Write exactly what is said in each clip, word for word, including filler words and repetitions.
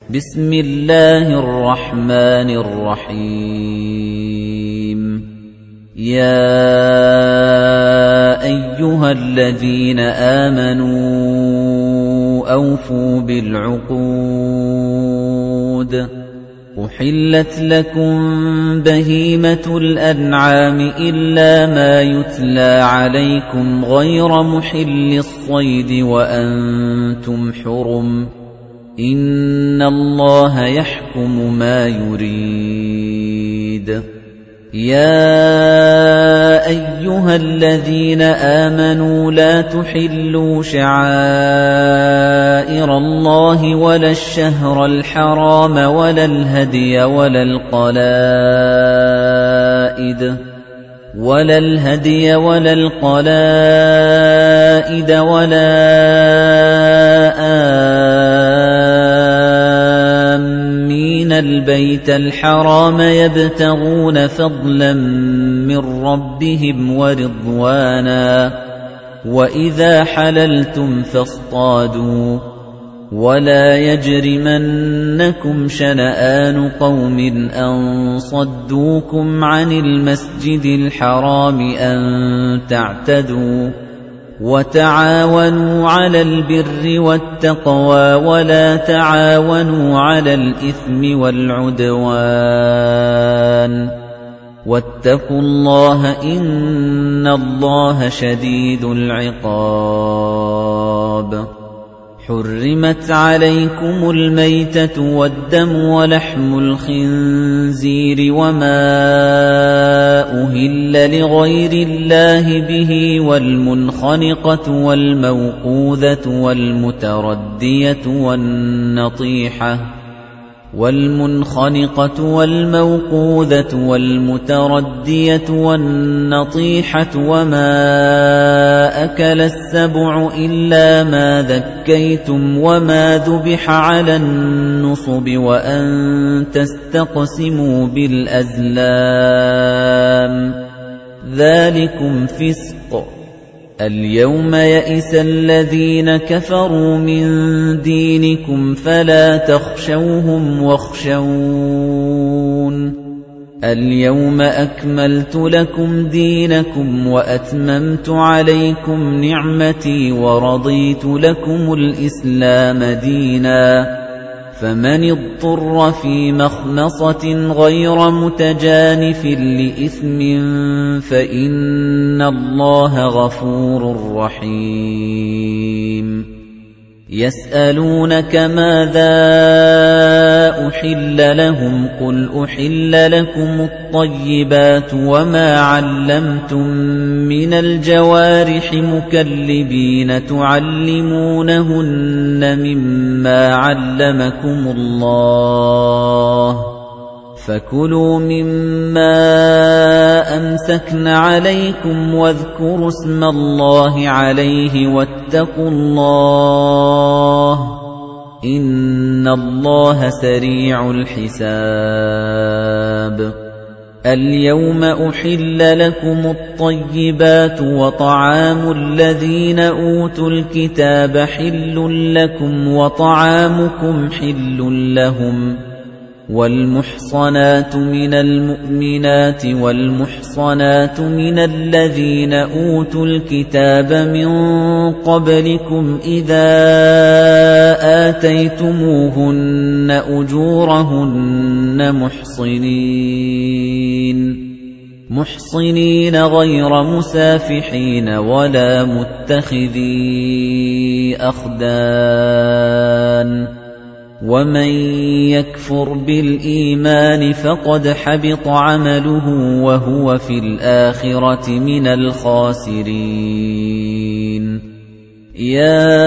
بسم الله الرحمن الرحيم يا أيها الذين آمنوا أوفوا بالعقود أحلت لكم بهيمة الأنعام إلا ما يتلى عليكم غير محل الصيد وأنتم حرم إن الله يحكم ما يريد يا أيها الذين آمنوا لا تحلوا شعائر الله ولا الشهر الحرام ولا الهدي ولا القلائد ولا الهدي ولا القلائد ولا آمين البيت الحرام يبتغون فضلا من ربهم ورضوانا وإذا حللتم فاصطادوا ولا يجرمنكم شنآن قوم أن صدوكم عن المسجد الحرام أن تعتدوا وتعاونوا على البر والتقوى ولا تعاونوا على الإثم والعدوان واتقوا الله إن الله شديد العقاب حرمت عليكم الميتة والدم ولحم الخنزير وما أهل لغير الله به والمنخنقة والموقوذة والمتردية والنطيحة والمنخنقة والموقوذة والمتردية والنطيحة وما أكل السبع إلا ما ذكيتم وما ذبح على النصب وأن تستقسموا بالأزلام ذلكم فسق اليوم يئس الذين كفروا من دينكم فلا تخشوهم واخشون اليوم أكملت لكم دينكم وأتممت عليكم نعمتي ورضيت لكم الإسلام دينا فمن اضطر في مخمصة غير متجانف لإثم فإن الله غفور رحيم يسألونك ماذا أحل لهم قل أحل لكم الطيبات وما علمتم من الجوارح مكلبين تعلمونهن مما علمكم الله فكلوا مما أمسكن عليكم واذكروا اسم الله عليه واتقوا الله إن الله سريع الحساب اليوم أحل لكم الطيبات وطعام الذين أوتوا الكتاب حل لكم وطعامكم حل لهم والمحصنات من المؤمنات والمحصنات من الذين أوتوا الكتاب من قبلكم إذا آتيتموهن أجورهن محصنين محصنين غير مسافحين ولا متخذي أخدان ومن يكفر بالإيمان فقد حبط عمله وهو في الآخرة من الخاسرين يا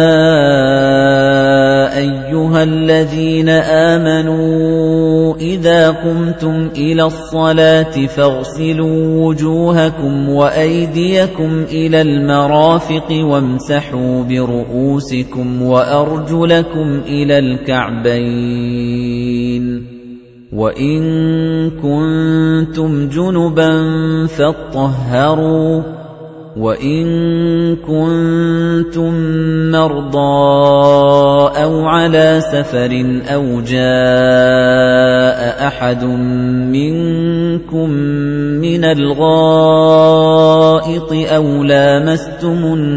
أيها الذين آمنوا إذا قمتم إلى الصلاة فاغسلوا وجوهكم وأيديكم إلى المرافق وامسحوا برؤوسكم وأرجلكم إلى الكعبين وإن كنتم جنبا فاطهروا وَإِن كُنتُم مَّرْضَىٰ أَوْ عَلَىٰ سَفَرٍ أَوْ جَاءَ أَحَدٌ مِّنكُم مِّنَ الْغَائِطِ أَوْ لَامَسْتُمُ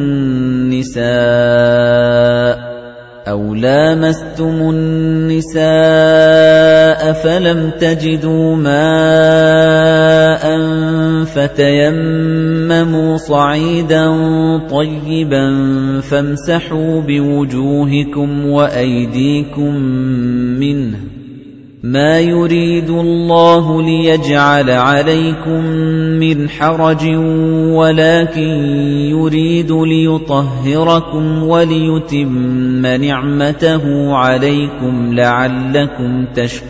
النِّسَاءَ أَوْ لَامَسْتُمُ النِّسَاءَ فَلَمْ تَجِدُوا مَاءً فَتَيَمَّمُوا صَعِيدًا طَيِّبًا فَامْسَحُوا بِوُجُوهِكُمْ وَأَيْدِيكُم مِّنْهُ ۚ مَا يُرِيدُ اللَّهُ لِيَجْعَلَ عَلَيْكُم مِّنْ حَرَجٍ وَلَٰكِن يُرِيدُ لِيُطَهِّرَكُمْ وَلِيُتِمَّ نِعْمَتَهُ عَلَيْكُمْ لَعَلَّكُمْ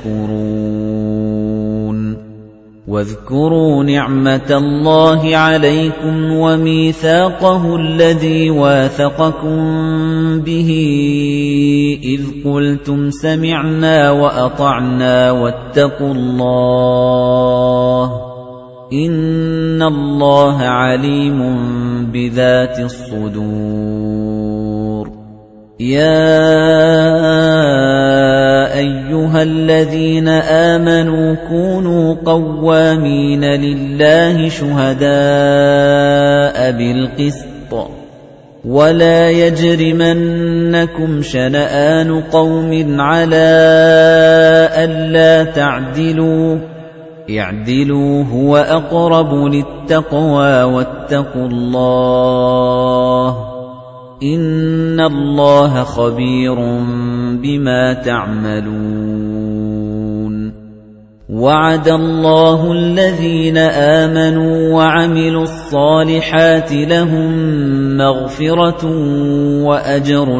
تَشْكُرُونَ وَاذْكُرُوا نِعْمَةَ اللَّهِ عَلَيْكُمْ وَمِيثَاقَهُ الَّذِي وَاثَقَكُم بِهِ إِذْ قُلْتُمْ سَمِعْنَا وَأَطَعْنَا وَاتَّقُوا اللَّهَ ۚ إِنَّ اللَّهَ عَلِيمٌ بِذَاتِ الصُّدُورِ. يَا أَيُّهَا الَّذِينَ آمَنُوا كُونُوا قَوَّامِينَ لِلَّهِ شُهَدَاءَ بِالْقِسْطِ ۖ وَلَا يَجْرِمَنَّكُمْ شَنَآنُ قَوْمٍ عَلَىٰ أَلَّا تَعْدِلُوا ۚ اعْدِلُوا هُوَ أَقْرَبُ لِلتَّقْوَىٰ ۖ وَاتَّقُوا اللَّهَ ۚ إِنَّ اللَّهَ خَبِيرٌ بِمَا تَعْمَلُونَ. وَعَدَ اللَّهُ الَّذِينَ آمَنُوا وَعَمِلُوا الصَّالِحَاتِ لَهُم مَّغْفِرَةٌ وَأَجْرٌ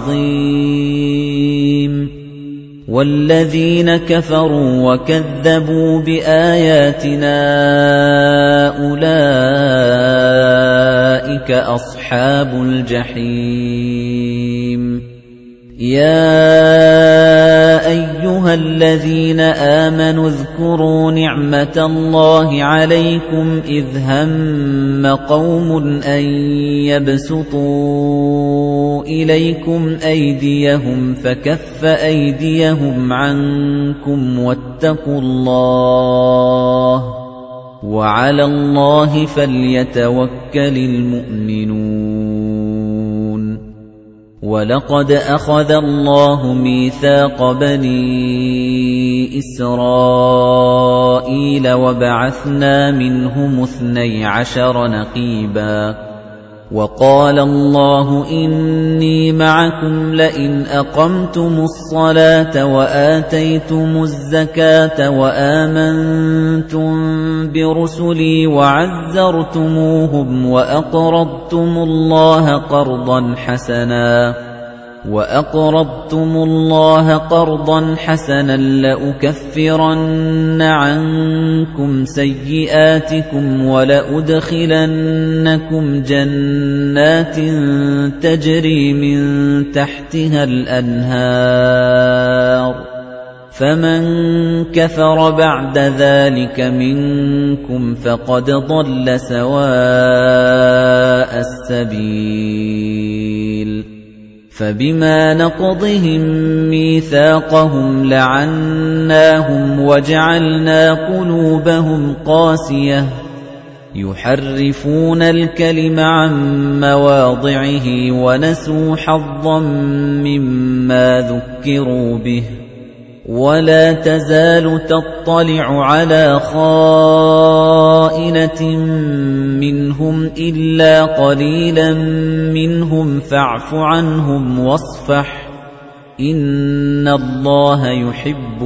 عَظِيمٌ، وَالَّذِينَ كَفَرُوا وَكَذَّبُوا بِآيَاتِنَا أُولَٰئِكَ أَصْحَابُ الْجَحِيمِ. يَا أَيُّهَا الَّذِينَ آمَنُوا اذْكُرُوا نِعْمَةَ اللَّهِ عَلَيْكُمْ إِذْ هَمَّ قَوْمٌ أَن يَبْسُطُوا إِلَيْكُمْ أَيْدِيَهُمْ فَكَفَّ أَيْدِيَهُمْ عَنكُمْ وَاتَّقُوا اللَّهَ ۚ وَعَلَى اللَّهِ فَلْيَتَوَكَّلِ الْمُؤْمِنُونَ. وَلَقَدْ أَخَذَ اللَّهُ مِيثَاقَ بَنِي إِسْرَائِيلَ وَبَعَثْنَا مِنْهُمُ اثْنَيْ عَشَرَ نَقِيبًا، وَقَالَ اللَّهُ إِنِّي مَعَكُمْ لَئِنْ أَقَمْتُمُ الصَّلَاةَ وَآتَيْتُمُ الزَّكَاةَ وَآمَنتُم بِرُسُلِي وَعَزَّرْتُمُوهُمْ وَأَقْرَضْتُمُ اللَّهَ قَرْضًا حَسَنًا وَأَقْرَضْتُمُ اللَّهَ قَرْضًا حَسَنًا لَّأُكَفِّرَنَّ عَنكُمْ سَيِّئَاتِكُمْ وَلَأُدْخِلَنَّكُمْ جَنَّاتٍ تَجْرِي مِن تَحْتِهَا الْأَنْهَارُ ۚ فَمَن كَفَرَ بَعْدَ ذَلِكَ مِنكُمْ فَقَدْ ضَلَّ سَوَاءَ السَّبِيلِ. فَبِمَا نَقْضِهِم مِّيثَاقَهُمْ لَعَنَّاهُمْ وَجَعَلْنَا قُلُوبَهُمْ قَاسِيَةً يُحَرِّفُونَ الْكَلِمَ عَن مَّوَاضِعِهِ وَنَسُوا حَظًّا مِّمَّا ذُكِّرُوا بِهِ، وَلَا تَزَالُ تَطَّلِعُ عَلَىٰ خَائِنَةٍ مِّنْهُمْ إِلَّا قَلِيلًا مِّنْهُمْ فَاعْفُ عَنْهُمْ وَاصْفَحْ، إِنَّ اللَّهَ يُحِبُّ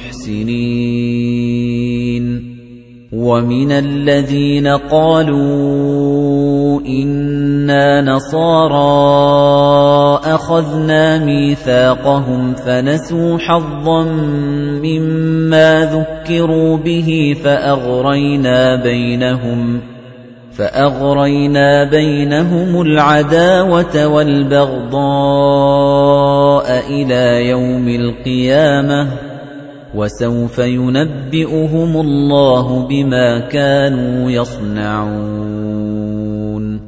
الْمُحْسِنِينَ. وَمِنَ الَّذِينَ قَالُوا إِنَّا نَصَارَىٰ أَخَذْنَا مِيثَاقَهُمْ فَنَسُوا حَظًّا مِّمَّا ذُكِّرُوا بِهِ فَأَغْرَيْنَا بَيْنَهُمْ فَأَغْرَيْنَا بَيْنَهُمُ الْعَدَاوَةَ وَالْبَغْضَاءَ إِلَىٰ يَوْمِ الْقِيَامَةِ ۚ وَسَوْفَ يُنَبِّئُهُمُ اللَّهُ بِمَا كَانُوا يَصْنَعُونَ.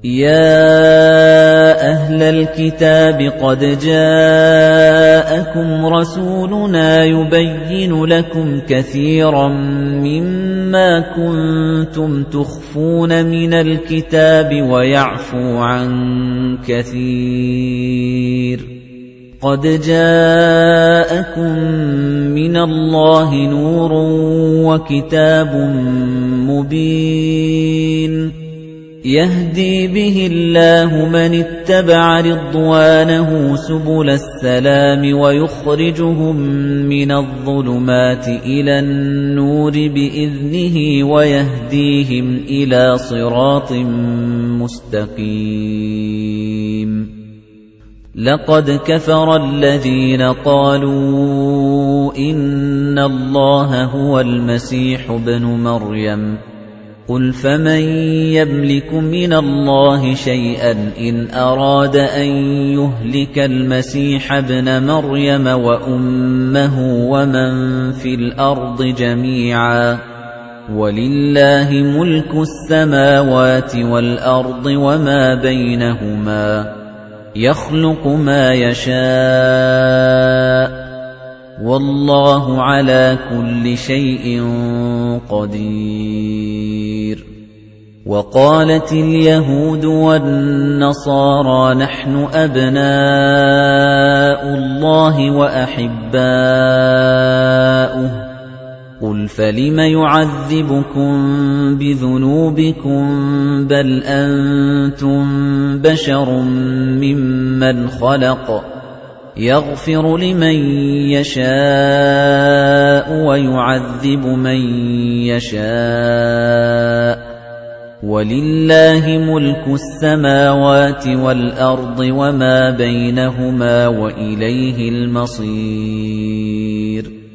يَا أَهْلَ الْكِتَابِ قَدْ جَاءَكُمْ رَسُولُنَا يُبَيِّنُ لَكُمْ كَثِيرًا مِّمَّا كُنتُمْ تُخْفُونَ مِنَ الْكِتَابِ وَيَعْفُو عَن كَثِيرٍ قَدْ جَاءَكُم مِّنَ اللَّهِ نُورٌ وَكِتَابٌ مُّبِينٌ يَهْدِي بِهِ اللَّهُ مَنِ اتَّبَعَ رِضْوَانَهُ سُبُلَ السَّلَامِ وَيُخْرِجُهُم مِّنَ الظُّلُمَاتِ إِلَى النُّورِ بِإِذْنِهِ وَيَهْدِيهِمْ إِلَى صِرَاطٍ مُّسْتَقِيمٍ لَقَدْ كَفَرَ الَّذِينَ قَالُوا إِنَّ اللَّهَ هُوَ الْمَسِيحُ ابْنُ مَرْيَمَ قُلْ فَمَن يَمْلِكُ مِنَ اللَّهِ شَيْئًا إِنْ أَرَادَ أَن يُهْلِكَ الْمَسِيحَ ابْنَ مَرْيَمَ وَأُمَّهُ وَمَن فِي الْأَرْضِ جَمِيعًا وَلِلَّهِ مُلْكُ السَّمَاوَاتِ وَالْأَرْضِ وَمَا بَيْنَهُمَا يَخْلُقُ مَا يَشَاءُ وَاللَّهُ عَلَى كُلِّ شَيْءٍ قَدِيرٌ وَقَالَتِ الْيَهُودُ وَالنَّصَارَى نَحْنُ أَبْنَاءُ اللَّهِ وَأَحِبَّاؤُهُ قُلْ فَلِمَ يُعَذِّبُكُم بِذُنُوبِكُم بَلْ أَنتُم بَشَرٌ مِّمَّنْ خَلَقَ يَغْفِرُ لِمَن يَشَاءُ وَيُعَذِّبُ مَن يَشَاءُ وَلِلَّهِ مُلْكُ السَّمَاوَاتِ وَالْأَرْضِ وَمَا بَيْنَهُمَا وَإِلَيْهِ الْمَصِيرُ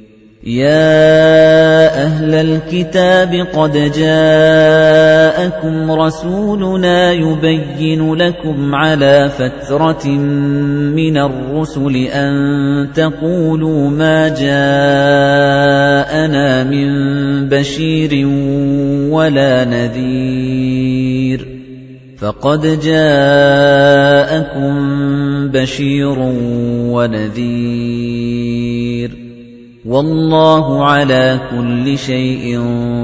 يَا أَهْلَ الْكِتَابِ قَدْ جَاءَكُمْ رَسُولُنَا يُبَيِّنُ لَكُمْ عَلَى فَتْرَةٍ مِّنَ الرُّسُلِ أَن تَقُولُوا مَا جَاءَنَا مِن بَشِيرٍ وَلَا نَذِيرٍ فَقَدْ جَاءَكُم بَشِيرٌ وَنَذِيرٌ وَاللَّهُ عَلَى كُلِّ شَيْءٍ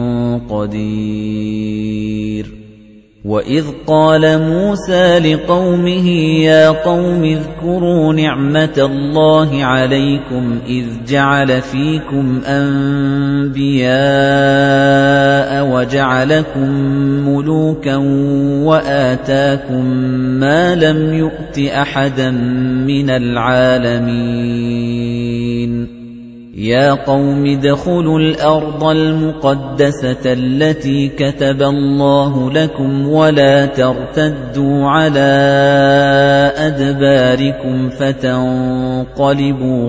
قَدِيرٌ وَإِذْ قَالَ مُوسَى لِقَوْمِهِ يَا قَوْمِ اذْكُرُوا نِعْمَةَ اللَّهِ عَلَيْكُمْ إِذْ جَعَلَ فِيكُمْ أَنبِيَاءَ وَجَعَلَكُم مُّلُوكًا وَآتَاكُم مَّا لَمْ يُؤْتِ أَحَدًا مِّنَ الْعَالَمِينَ يَا قَوْمِ ادْخُلُوا الْأَرْضَ الْمُقَدَّسَةَ الَّتِي كَتَبَ اللَّهُ لَكُمْ وَلَا تَرْتَدُّوا عَلَىٰ أَدْبَارِكُمْ فَتَنقَلِبُوا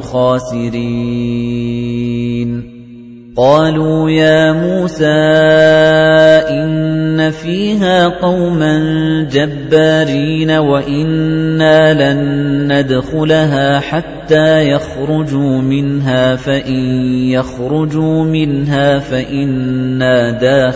خَاسِرِينَ قَالُوا يَا مُوسَىٰ إِنَّ فِيهَا قَوْمًا جَبَّارِينَ وَإِنَّا لَن نَّدْخُلَهَا حَتَّىٰ يَخْرُجُوا مِنْهَا فَإِن يَخْرُجُوا مِنْهَا فَإِنَّا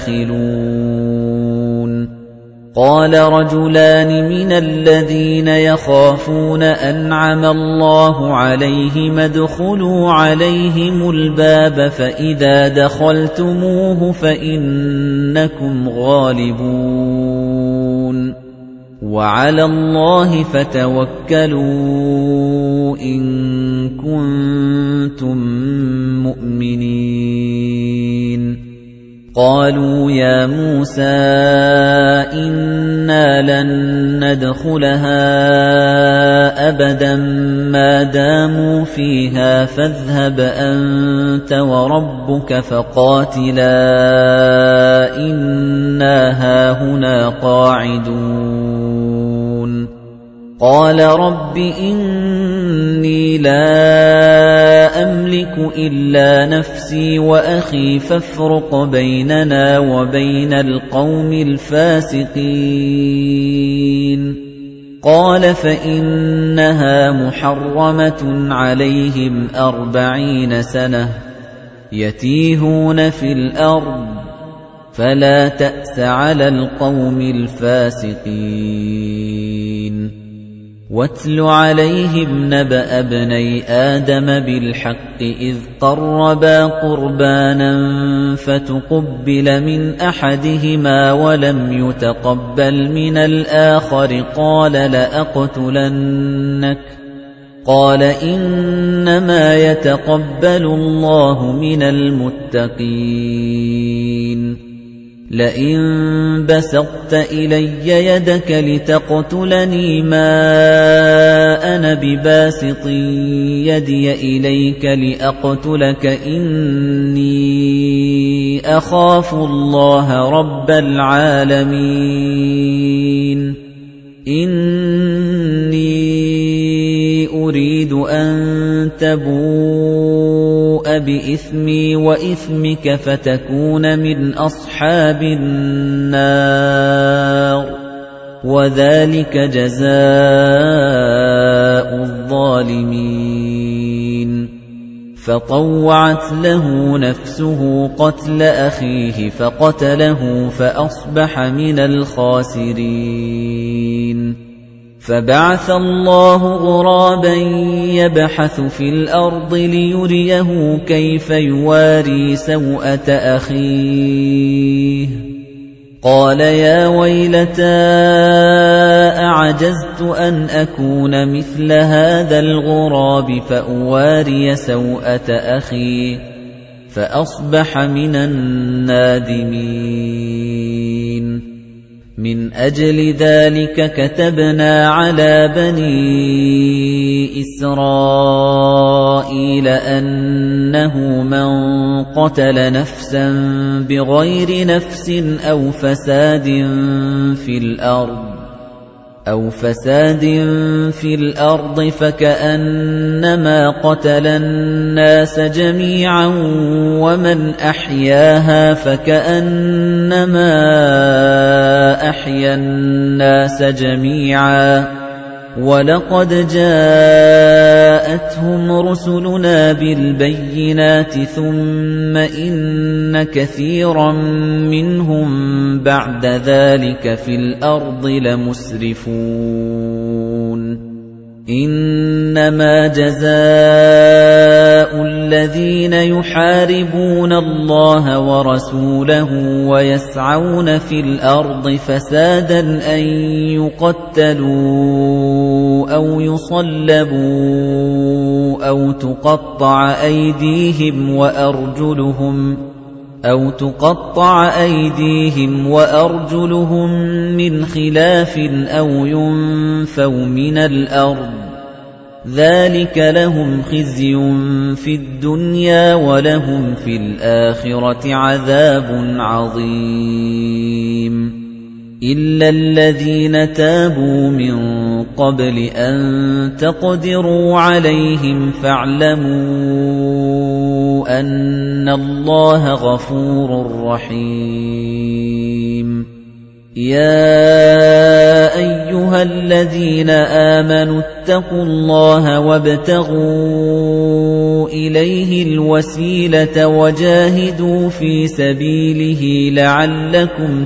دَاخِلُونَ قَالَ رَجُلَانِ مِنَ الَّذِينَ يَخَافُونَ أَنْعَمَ اللَّهُ عَلَيْهِمْ ادْخُلُوا عَلَيْهِمُ الْبَابَ فَإِذَا دَخَلْتُمُوهُ فَإِنَّكُمْ غَالِبُونَ وَعَلَى اللَّهِ فَتَوَكَّلُوا إِن كُنتُم مُّؤْمِنِينَ قَالُوا يَا مُوسَىٰ إِنَّا لَن نَّدْخُلَهَا أَبَدًا مَّا دَامُوا فِيهَا فَاذْهَبْ أَنتَ وَرَبُّكَ فَقَاتِلَا إِنَّا هَاهُنَا قَاعِدُونَ قَالَ رَبِّ إِنِّي لَا أَمْلِكُ إِلَّا نَفْسِي وَأَخِي فَافْرُقْ بَيْنَنَا وَبَيْنَ الْقَوْمِ الْفَاسِقِينَ قَالَ فَإِنَّهَا مُحَرَّمَةٌ عَلَيْهِمْ أَرْبَعِينَ سَنَةً يَتِيهُونَ فِي الْأَرْضِ فلا تأس على القوم الفاسقين واتل عليهم نبأ ابني آدم بالحق إذ قربا قربانا فتقبل من أحدهما ولم يتقبل من الآخر قال لأقتلنك قال إنما يتقبل الله من المتقين لئن بسطت إلي يدك لتقتلني ما أنا بباسط يدي إليك لأقتلك إني أخاف الله رب العالمين إني أريد أن تبوء بإثمي وإثمك فتكون من أصحاب النار وذلك جزاء الظالمين فطوعت له نفسه قتل أخيه فقتله فأصبح من الخاسرين فبعث الله غرابا يبحث في الأرض ليريه كيف يواري سوءة أخيه قال يا ويلتى أعجزت أن أكون مثل هذا الغراب فأواري سوءة أخي فأصبح من النادمين من أجل ذلك كتبنا على بني إسرائيل أنه من قتل نفسا بغير نفس أو فساد في الأرض أو فساد في الأرض فكأنما قتل الناس جميعا ومن أحياها فكأنما أحيا الناس جميعا وَلَقَدْ جَاءَتْهُمْ رُسُلُنَا بِالْبَيِّنَاتِ ثُمَّ إِنَّ كَثِيرًا مِنْهُمْ بَعْدَ ذَلِكَ فِي الْأَرْضِ لَمُسْرِفُونَ إِنَّمَا جَزَاءُ الَّذِينَ يُحَارِبُونَ اللَّهَ وَرَسُولَهُ وَيَسْعَوْنَ فِي الْأَرْضِ فَسَادًا أَن يُقَتَّلُوا أَوْ يُصَلَّبُوا أَوْ تُقَطَّعَ أَيْدِيهِمْ وَأَرْجُلُهُمْ أَوْ تُقَطَّعَ أَيْدِيهِمْ وَأَرْجُلُهُم مِّنْ خِلَافٍ أَوْ يُنفَوْا مِنَ الْأَرْضِ ذَلِكَ لَهُمْ خِزْيٌ فِي الدُّنْيَا وَلَهُمْ فِي الْآخِرَةِ عَذَابٌ عَظِيمٌ إِلَّا الَّذِينَ تَابُوا مِن قَبْلِ أَن تَقْدِرُوا عَلَيْهِمْ فَاعْلَمُوا أَنَّ اللَّهَ غَفُورٌ رَّحِيمٌ يَا أَيُّهَا الَّذِينَ آمَنُوا اتَّقُوا اللَّهَ وَابْتَغُوا إِلَيْهِ الْوَسِيلَةَ وَجَاهِدُوا فِي سَبِيلِهِ لَعَلَّكُمْ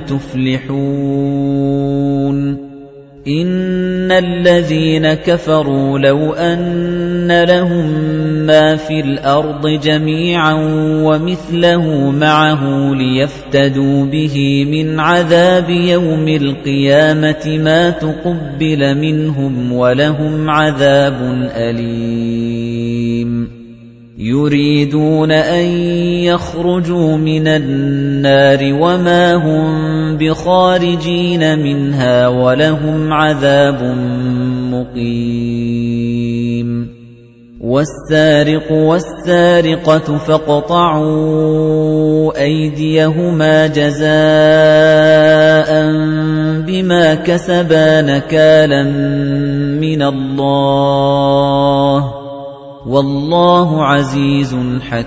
تُفْلِحُونَ إِنَّ الَّذِينَ كَفَرُوا لَوْ أَنَّ لَهُم مَّا فِي الْأَرْضِ جَمِيعًا وَمِثْلَهُ مَعَهُ لِيَفْتَدُوا بِهِ مِنْ عَذَابِ يَوْمِ الْقِيَامَةِ مَا تُقُبِّلَ مِنْهُمْ وَلَهُمْ عَذَابٌ أَلِيمٌ يُرِيدُونَ أَن يَخْرُجُوا مِنَ النَّارِ وَمَا هُم بِخَارِجِينَ مِنْهَا وَلَهُمْ عَذَابٌ مُقِيمٌ وَالسَّارِقُ وَالسَّارِقَةُ فَاقْطَعُوا أَيْدِيَهُمَا جَزَاءً بِمَا كَسَبَا نَكَالًا مِنَ اللَّهِ وَاللَّهُ عَزِيزٌ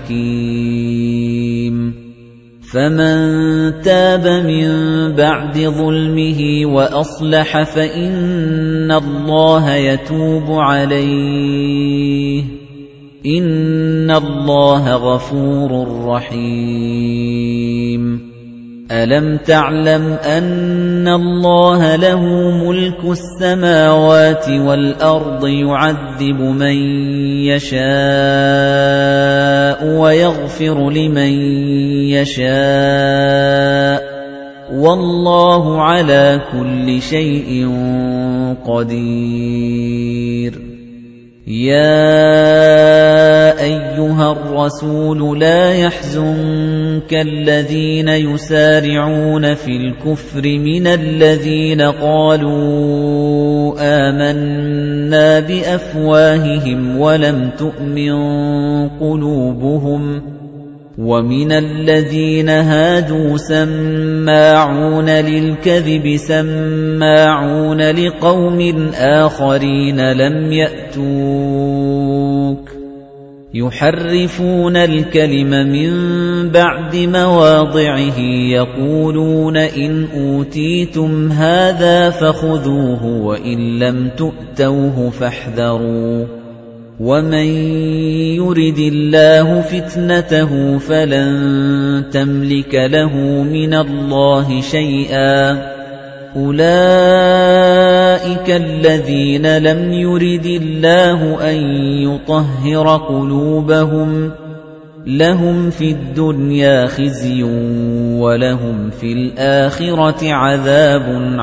حَكِيمٌ فَمَن تَابَ مِن بَعْدِ ظُلْمِهِ وَأَصْلَحَ فَإِنَّ اللَّهَ يَتُوبُ عَلَيْهِ إِنَّ اللَّهَ غَفُورٌ رَّحِيمٌ أَلَمْ تَعْلَمْ أَنَّ اللَّهَ لَهُ مُلْكُ السَّمَاوَاتِ وَالْأَرْضِ يُعَذِّبُ مَن يَشَاءُ وَيَغْفِرُ لِمَن يَشَاءُ وَاللَّهُ عَلَى كُلِّ شَيْءٍ قَدِيرٌ يَا أَيُّهَا الرَّسُولُ لَا يَحْزُنكَ الَّذِينَ يُسَارِعُونَ فِي الْكُفْرِ مِنَ الَّذِينَ قَالُوا آمَنَّا بِأَفْوَاهِهِمْ وَلَمْ تُؤْمِن قُلُوبُهُمْ وَمِنَ الَّذِينَ هَادُوا سَمَّاعُونَ لِلْكَذِبِ سَمَّاعُونَ لِقَوْمٍ آخَرِينَ لَمْ يَأْتُوكَ يُحَرِّفُونَ الْكَلِمَ مِنْ بَعْدِ مَوَاضِعِهِ يَقُولُونَ إِنْ أُوتِيتُمْ هَذَا فَخُذُوهُ وَإِنْ لَمْ تُؤْتَوْهُ فاحْذَرُوا وَمَن يُرِدِ اللَّهُ فِتْنَتَهُ فَلَن تَمْلِكَ لَهُ مِنَ اللَّهِ شَيْئًا أُولَئِكَ الَّذِينَ لَمْ يُرِدِ اللَّهُ أَن يُطَهِّرَ قُلُوبَهُمْ لَهُمْ فِي الدُّنْيَا خِزْيٌ وَلَهُمْ فِي الْآخِرَةِ عَذَابٌ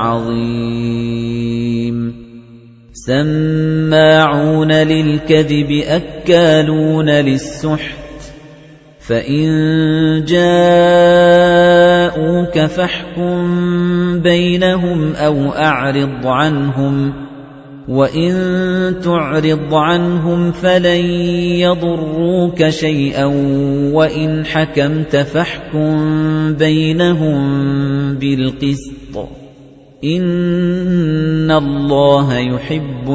عَظِيمٌ سَمَّاعُونَ لِلْكَذِبِ أَكَّالُونَ لِلسُّحْتِ فَإِن جَاءُوكَ فَاحْكُم بَيْنَهُمْ أَوْ أَعْرِضْ عَنْهُمْ وَإِن تُعْرِضْ عَنْهُمْ فَلَن يَضُرُّوكَ شَيْئًا وَإِنْ حَكَمْتَ فَاحْكُم بَيْنَهُم بِالْقِسْطِ إِنَّ اللَّهَ يُحِبُّ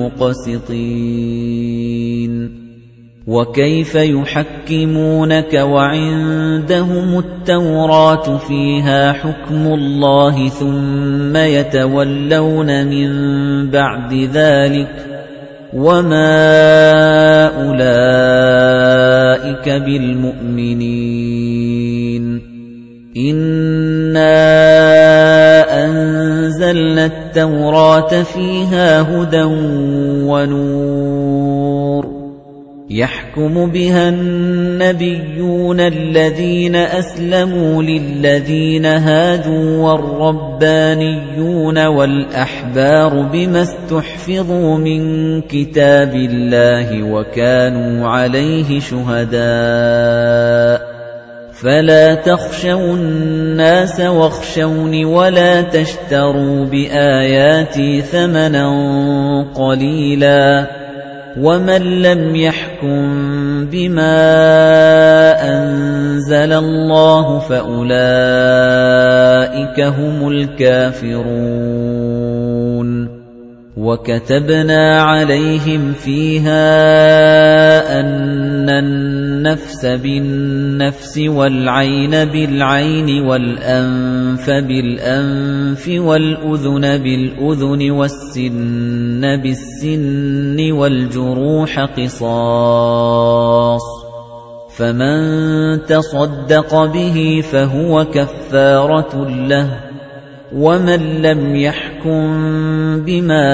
الْمُقْسِطِينَ وَكَيْفَ يُحَكِّمُونَكَ وَعِندَهُمُ التَّوْرَاةُ فِيهَا حُكْمُ اللَّهِ ثُمَّ يَتَوَلَّوْنَ مِن بَعْدِ ذَلِكَ وَمَا أُولَئِكَ بِالْمُؤْمِنِينَ إِنَّا أَنزَلْنَا التَّوْرَاةَ فِيهَا هُدًى وَنُورٌ يَحْكُمُ بِهَا النَّبِيُّونَ الَّذِينَ أَسْلَمُوا لِلَّذِينَ هَادُوا وَالرَّبَّانِيُّونَ وَالْأَحْبَارُ بِمَا اسْتُحْفِظُوا مِنْ كِتَابِ اللَّهِ وَكَانُوا عَلَيْهِ شُهَدَاءَ فَلَا تَخْشَوُا النَّاسَ وَاخْشَوْنِ وَلَا تَشْتَرُوا بِآيَاتِي ثَمَنًا قَلِيلًا وَمَن لَّمْ يَحْكُم بِمَا أَنزَلَ اللَّهُ فَأُولَئِكَ هُمُ الْكَافِرُونَ وَكَتَبْنَا عَلَيْهِمْ فِيهَا أَنَّ النَّفْسَ بِالنَّفْسِ وَالْعَيْنَ بِالْعَيْنِ وَالْأَنفَ بِالْأَنفِ وَالْأُذُنَ بِالْأُذُنِ وَالسِّنَّ بِالسِّنِّ وَالْجُرُوحَ قِصَاصٌ فَمَن تَصَدَّقَ بِهِ فَهُوَ كَفَّارَةٌ لَّهُ وَمَن لَّمْ يَحْكُم بِمَا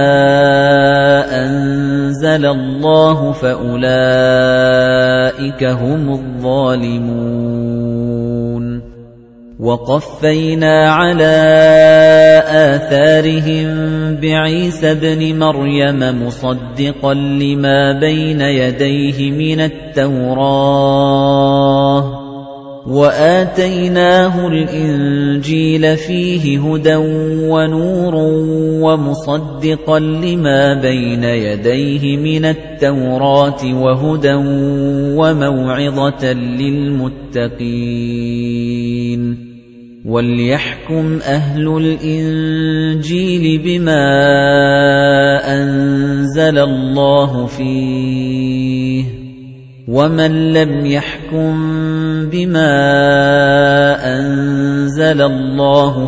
أَنزَلَ اللَّهُ فَأُولَئِكَ هُمُ الظَّالِمُونَ وَقَفَّيْنَا عَلَى آثَارِهِم بِعِيسَى ابْنِ مَرْيَمَ مُصَدِّقًا لِّمَا بَيْنَ يَدَيْهِ مِنَ التَّوْرَاةِ وَآتَيْنَاهُ الْإِنجِيلَ فِيهِ هُدًى وَنُورٌ وَمُصَدِّقًا لِّمَا بَيْنَ يَدَيْهِ مِنَ التَّوْرَاةِ وَهُدًى وَمَوْعِظَةً لِّلْمُتَّقِينَ وَلْيَحْكُمْ أَهْلُ الْإِنجِيلِ بِمَا أَنزَلَ اللَّهُ فِيهِ وَمَن لَّمْ يَحْكُم بِمَا أَنزَلَ اللَّهُ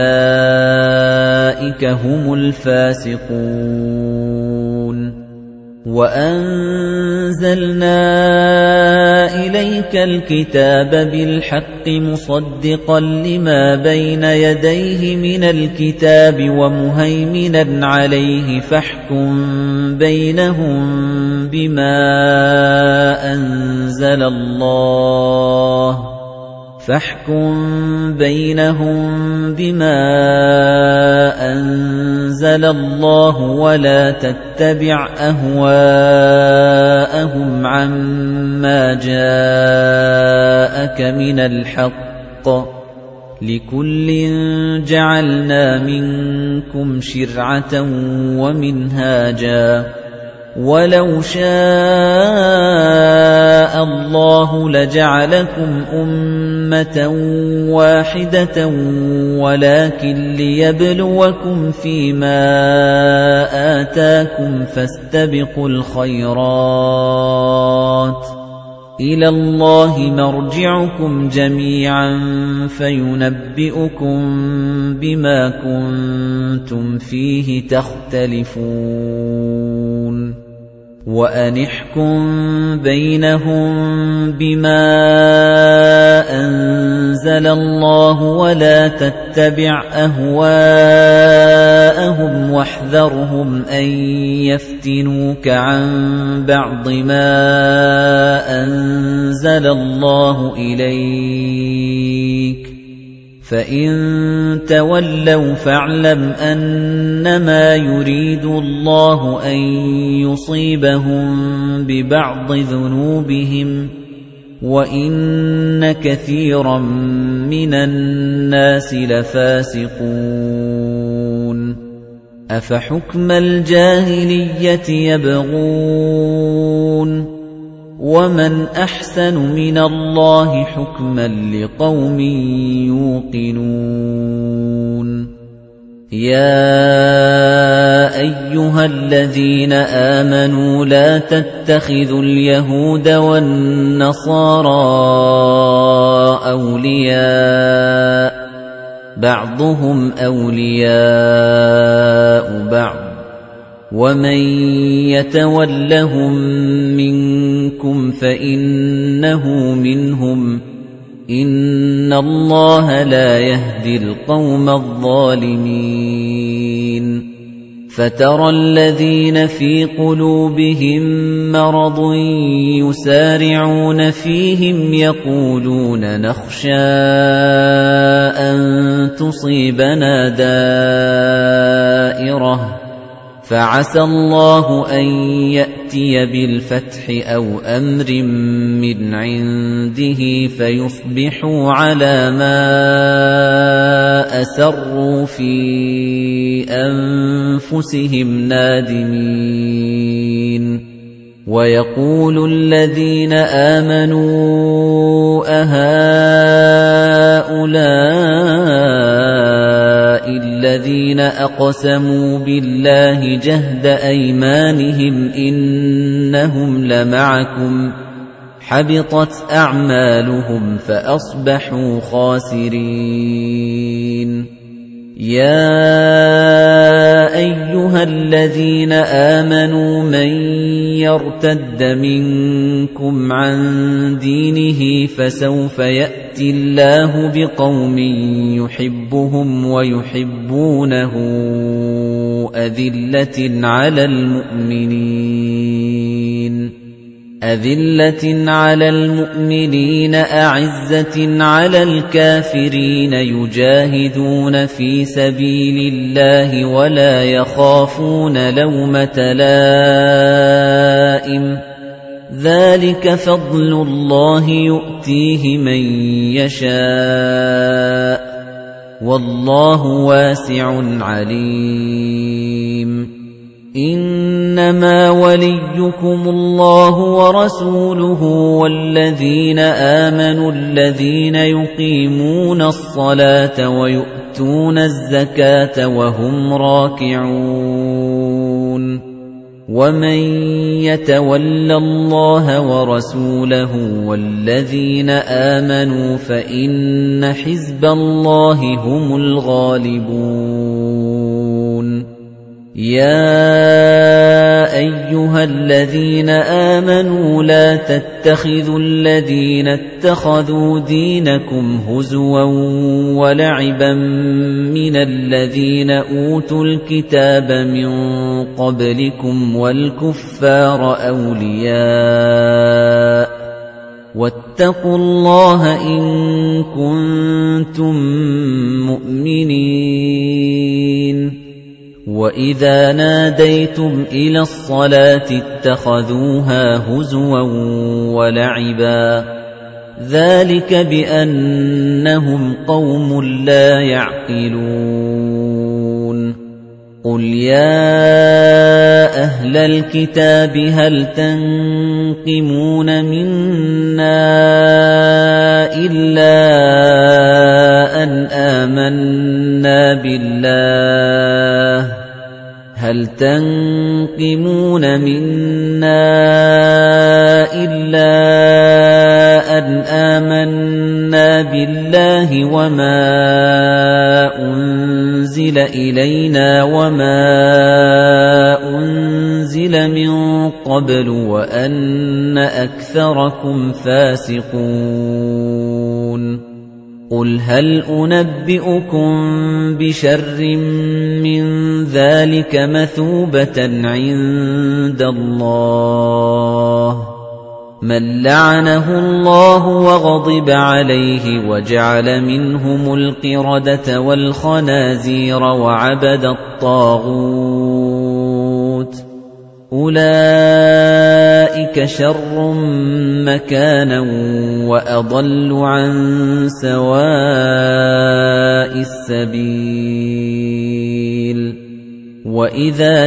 فَأُولَئِكَ هُمُ الْفَاسِقُونَ وَأَنزَلْنَا إِلَيْكَ الْكِتَابَ بِالْحَقِّ مُصَدِّقًا لِمَا بَيْنَ يَدَيْهِ مِنَ الْكِتَابِ وَمُهَيْمِنًا عَلَيْهِ فَاحْكُم بَيْنَهُم بِمَا أَنزَلَ اللَّهُ فَاحْكُم بَيْنَهُم بِمَا أَنزَلَ اللَّهُ وَلَا تَتَّبِعْ أَهْوَاءَهُمْ عَمَّا جَاءَكَ مِنَ الْحَقِّ ۚ لِكُلٍّ جَعَلْنَا مِنكُمْ شِرْعَةً وَمِنْهَاجًا ۚ وَلَوْ شَاءَ اللَّهُ لَجَعَلَكُمْ أُمَّةً وَاحِدَةً وَلَكِن لِّيَبْلُوَكُمْ فِيمَا آتَاكُمْ فَاسْتَبِقُوا الْخَيْرَاتِ ۚ إِلَى اللَّهِ مَرْجِعُكُمْ جَمِيعًا فَيُنَبِّئُكُم بِمَا كُنتُمْ فِيهِ تَخْتَلِفُونَ وَأَنِ احْكُم بَيْنَهُم بِمَا أَنزَلَ اللَّهُ وَلَا تَتَّبِعْ أَهْوَاءَهُمْ وَاحْذَرْهُمْ أَن يَفْتِنُوكَ عَن بَعْضِ مَا أَنزَلَ اللَّهُ إِلَيْكَ ۖ فَإِن تَوَلَّوْا فَاعْلَمْ أَنَّمَا يُرِيدُ اللَّهُ أَن يُصِيبَهُم بِبَعْضِ ذُنُوبِهِمْ ۗ وَإِنَّ كَثِيرًا مِّنَ النَّاسِ لَفَاسِقُونَ أَفَحُكْمَ الْجَاهِلِيَّةِ يَبْغُونَ وَمَنْ أَحْسَنُ مِنَ اللَّهِ حُكْمًا لِقَوْمٍ يُوقِنُونَ يَا أَيُّهَا الَّذِينَ آمَنُوا لَا تَتَّخِذُوا الْيَهُودَ وَالنَّصَارَىٰ أَوْلِيَاءَ ۘ بَعْضُهُمْ أَوْلِيَاءُ بَعْضٍ ۚ وَمَن يَتَوَلَّهُم مِّنكُمْ فَإِنَّهُ مِنْهُمْ ۗ إِنَّ اللَّهَ لَا يَهْدِي الْقَوْمَ الظَّالِمِينَ فَتَرَى الَّذِينَ فِي قُلُوبِهِم مَّرَضٌ يُسَارِعُونَ فِيهِمْ يَقُولُونَ نَخْشَىٰ أَن تُصِيبَنَا دَائِرَةٌ فَعَسَى اللَّهُ أَن يَأْتِيَ بِالْفَتْحِ أَوْ أَمْرٍ مِّنْ عِندِهِ فَيُصْبِحُوا عَلَىٰ مَا أَسَرُّوا فِي أَنفُسِهِمْ نَادِمِينَ وَيَقُولُ الَّذِينَ آمَنُوا أَهَٰؤُلَاءِ الَّذِينَ أَقْسَمُوا بِاللَّهِ جَهْدَ أَيْمَانِهِمْ إِنَّهُمْ لَمَعَكُمْ ۚ حَبِطَتْ أَعْمَالُهُمْ فَأَصْبَحُوا خَاسِرِينَ يَا أَيُّهَا الَّذِينَ آمَنُوا مَن يَرْتَدَّ مِنكُمْ عَن دِينِهِ فَسَوْفَ يَأْتِي اللَّهُ بِقَوْمٍ يُحِبُّهُمْ وَيُحِبُّونَهُ أَذِلَّةٍ عَلَى الْمُؤْمِنِينَ أَذِلَّةٍ عَلَى الْمُؤْمِنِينَ أَعِزَّةٍ عَلَى الْكَافِرِينَ يُجَاهِدُونَ فِي سَبِيلِ اللَّهِ وَلَا يَخَافُونَ لَوْمَةَ لَائِمٍ ۚ ذَلِكَ فَضْلُ اللَّهِ يُؤْتِيهِ مَن يَشَاءُ ۚ وَاللَّهُ وَاسِعٌ عَلِيمٌ إِنَّمَا وَلِيُّكُمُ اللَّهُ وَرَسُولُهُ وَالَّذِينَ آمَنُوا الَّذِينَ يُقِيمُونَ الصَّلَاةَ وَيُؤْتُونَ الزَّكَاةَ وَهُمْ رَاكِعُونَ وَمَن يَتَوَلَّ اللَّهَ وَرَسُولَهُ وَالَّذِينَ آمَنُوا فَإِنَّ حِزْبَ اللَّهِ هُمُ الْغَالِبُونَ يَا أيها الذين آمنوا لا تتخذوا الذين اتخذوا دينكم هزوا ولعبا من الذين أوتوا الكتاب من قبلكم والكفار أولياء واتقوا الله إن كنتم مؤمنين وَإِذَا نَادَيْتُمْ إِلَى الصَّلَاةِ اتَّخَذُوهَا هُزُوًا وَلَعِبًا ذَلِكَ بِأَنَّهُمْ قَوْمٌ لَّا يَعْقِلُونَ قُلْ يَا أَهْلَ الْكِتَابِ هَلْ تَنقِمُونَ مِنَّا إِلَّا أَنْ آمَنَّا بِاللَّهِ هَلْ تَنقِمُونَ مِنَّا إِلَّا أَنْ آمَنَّا بِاللَّهِ وَمَا أُنْزِلَ إِلَيْنَا وَمَا أُنْزِلَ مِنْ قَبْلُ وَأَنَّ أَكْثَرَكُمْ فَاسِقُونَ قُلْ هَلْ أُنَبِّئُكُم بِشَرٍّ مِّن ذَلِكَ مَثُوبَةً عِندَ اللَّهِ مَن لَّعَنَهُ اللَّهُ وَغَضِبَ عَلَيْهِ وَجَعَلَ مِنْهُمُ الْقِرَدَةَ وَالْخَنَازِيرَ وَعَبَدَ الطَّاغُوتَ أُولَئِكَ شَرٌّ مَّكَانًا وَأَضَلُّ عَن سَوَاءِ السَّبِيلِ وَإِذَا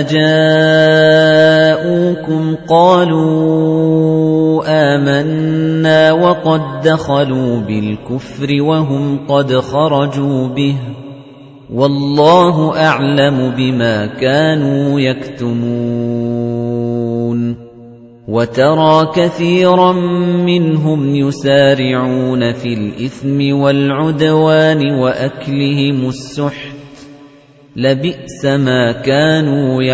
جَاءُوكُمْ قَالُوا آمَنَّا وَقَدْ دَخَلُوا بِالْكُفْرِ وَهُمْ قَدْ خَرَجُوا بِهِ وَاللَّهُ أَعْلَمُ بِمَا كَانُوا يَكْتُمُونَ وَتَرَى كَثِيرًا مِّنْهُمْ يُسَارِعُونَ فِي الْإِثْمِ وَالْعُدْوَانِ وَأَكْلِهِمُ السُّحْتَ لَبِئْسَ مَا كَانُوا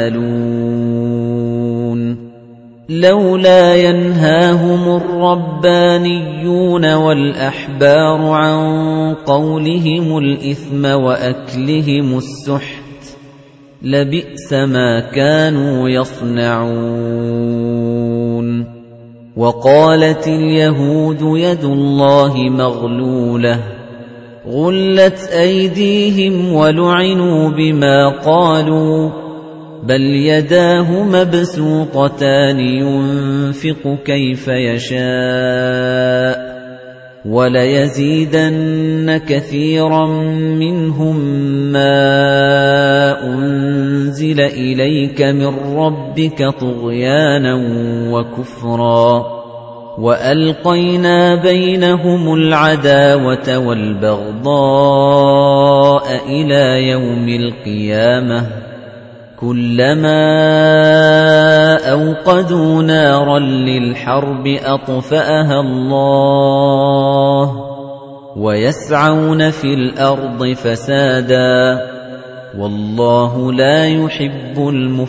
يَعْمَلُونَ لَوْلَا يَنْهَاهُمُ الرَّبَّانِيُّونَ وَالْأَحْبَارُ عَن قَوْلِهِمُ الْإِثْمَ وَأَكْلِهِمُ السُّحْتَ لَبِئْسَ ما كانوا يصنعون وقالت اليهود يد الله مغلولة غلت أيديهم ولعنوا بما قالوا بل يداه مبسوطتان ينفق كيف يشاء وَلَيَزِيدَنَّ كَثِيرًا مِّنْهُم مَّا أُنزِلَ إِلَيْكَ مِن رَّبِّكَ طُغْيَانًا وَكُفْرًا وَأَلْقَيْنَا بَيْنَهُمُ الْعَدَاوَةَ وَالْبَغْضَاءَ إِلَى يَوْمِ الْقِيَامَةِ كُلَّمَا أَوْقَدُوا نَارًا لِلْحَرْبِ أَطْفَأَهَا اللَّهُ وَيَسْعَوْنَ فِي الْأَرْضِ فَسَادًا وَاللَّهُ لَا يُحِبُّ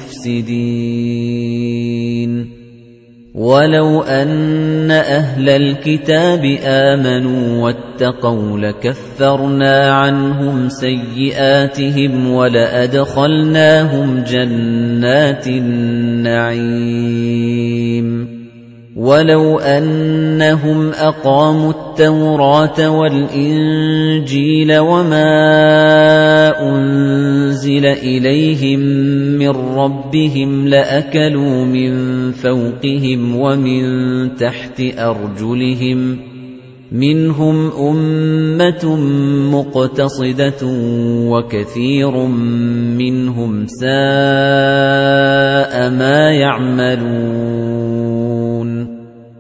الْمُفْسِدِينَ وَلَوْ أَنَّ أَهْلَ الْكِتَابِ آمَنُوا وَاتَّقَوْا لَكَفَّرْنَا عَنْهُمْ سَيِّئَاتِهِمْ وَلَأَدْخَلْنَاهُمْ جَنَّاتِ النَّعِيمِ وَلَوْ أَنَّهُمْ أَقَامُوا التَّوْرَاةَ وَالْإِنجِيلَ وَمَا أُنزِلَ إِلَيْهِم مِّن رَّبِّهِمْ لَأَكَلُوا مِن فَوْقِهِمْ وَمِن تَحْتِ أَرْجُلِهِم مِّنْهُمْ أُمَّةٌ مُّقْتَصِدَةٌ وَكَثِيرٌ مِّنْهُمْ سَاءَ مَا يَعْمَلُونَ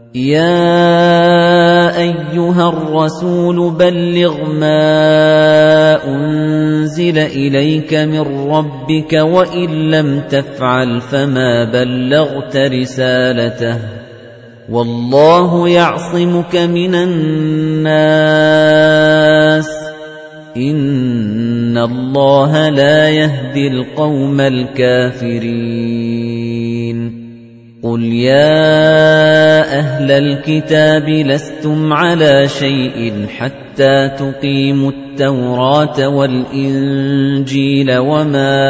يَا أَيُّهَا الرَّسُولُ بَلِّغْ مَا أُنزِلَ إِلَيْكَ مِن رَّبِّكَ وَإِن لَّمْ تَفْعَلْ فَمَا بَلَّغْتَ رِسَالَتَهُ وَاللَّهُ يَعْصِمُكَ مِنَ النَّاسِ إِنَّ إِنَّ اللَّهَ لَا يَهْدِي الْقَوْمَ الْكَافِرِينَ قُلْ يَا أَهْلَ الْكِتَابِ لَسْتُمْ عَلَى شَيْءٍ حَتَّى تُقِيمُوا التَّوْرَاةَ وَالْإِنْجِيلَ وَمَا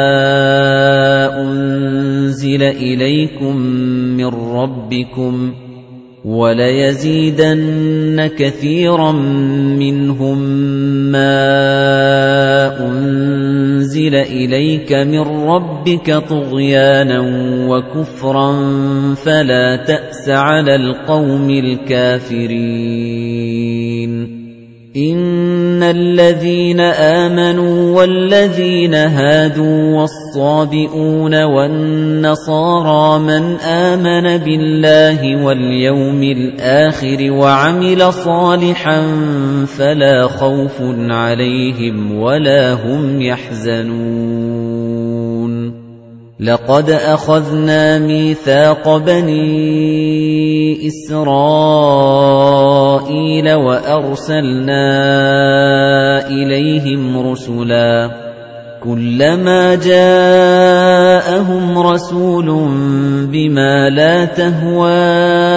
أُنْزِلَ إِلَيْكُمْ مِنْ رَبِّكُمْ وَلَيَزِيدَنَّ كَثِيرًا مِنْهُمْ مَا أُنْزِلَ إِلَيْكَ مِنْ رَبِّكَ طُغْيَانًا وَكُفْرًا فَلَا تَأْسَ عَلَى الْقَوْمِ الْكَافِرِينَ إِنَّ الَّذِينَ آمَنُوا وَالَّذِينَ هَادُوا وَالصَّابِئُونَ وَالنَّصَارَىٰ مَنْ آمَنَ بِاللَّهِ وَالْيَوْمِ الْآخِرِ وَعَمِلَ صَالِحًا فَلَا خَوْفٌ عَلَيْهِمْ وَلَا هُمْ يَحْزَنُونَ لَقَدْ أَخَذْنَا مِيثَاقَ بَنِي إِسْرَائِيلَ وَأَرْسَلْنَا إِلَيْهِمْ رُسُلًا كُلَّمَا جَاءَهُمْ رَسُولٌ بِمَا لَا تَهْوَىٰ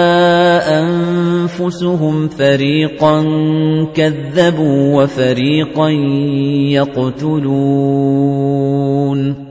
أَنفُسُهُمْ فَرِيقًا كَذَّبُوا وَفَرِيقًا يَقْتُلُونَ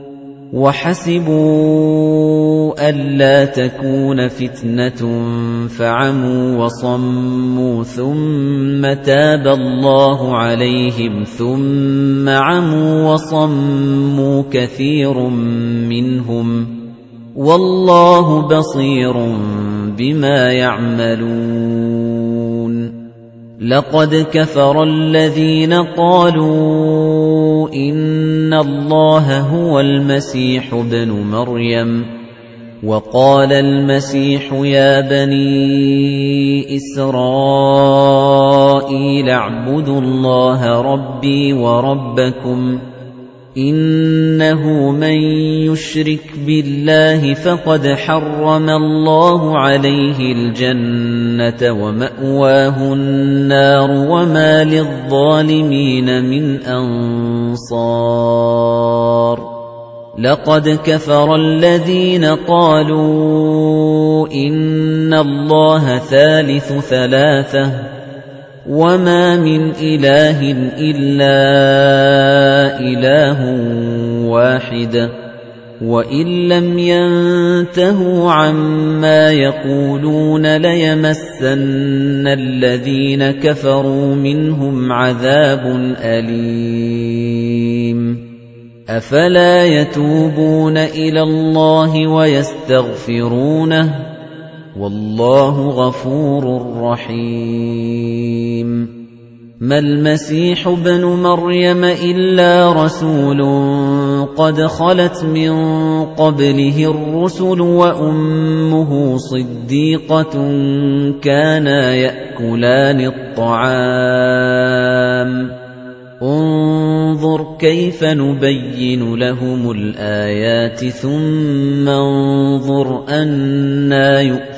وَحَسِبُوا أَلَّا تَكُونَ فِتْنَةٌ فَعَمُوا وَصَمُّوا ثُمَّ تَابَ اللَّهُ عَلَيْهِمْ ثُمَّ عَمُوا وَصَمُّوا كَثِيرٌ مِنْهُمْ وَاللَّهُ بَصِيرٌ بِمَا يَعْمَلُونَ لَقَدْ كَفَرَ الَّذِينَ قَالُوا إِنَّ اللَّهَ هُوَ الْمَسِيحُ ابْنُ مَرْيَمَ وَقَالَ الْمَسِيحُ يَا بَنِي إِسْرَائِيلَ اعْبُدُوا اللَّهَ رَبِّي وَرَبَّكُمْ إِنَّهُ مَن يُشْرِكْ بِاللَّهِ فَقَدْ حَرَّمَ اللَّهُ عَلَيْهِ الْجَنَّةَ وَمَأْوَاهُ النَّارُ وَمَا لِلظَّالِمِينَ مِنْ أَنصَارٍ لَقَدْ كَفَرَ الَّذِينَ قَالُوا إِنَّ اللَّهَ ثَالِثُ ثَلَاثَةٍ وَمَا مِنْ إِلَٰهٍ إِلَّا إِلَٰهٌ وَاحِدٌ وَإِن لَّمْ يَنتَهُوا عَمَّا يَقُولُونَ لَيَمَسَّنَّ الَّذِينَ كَفَرُوا مِنْهُمْ عَذَابٌ أَلِيمٌ أَفَلَا يَتُوبُونَ إِلَى اللَّهِ وَيَسْتَغْفِرُونَهُ وَاللَّهُ غَفُورٌ رَّحِيمٌ مَا الْمَسِيحُ ابْنُ مَرْيَمَ إِلَّا رَسُولٌ قَدْ خَلَتْ مِن قَبْلِهِ الرُّسُلُ وَأُمُّهُ صِدِّيقَةٌ كَانَا يَأْكُلَانِ الطَّعَامَ انظُرْ كَيْفَ نُبَيِّنُ لَهُمُ الْآيَاتِ ثُمَّ انظُرْ أَنَّىٰ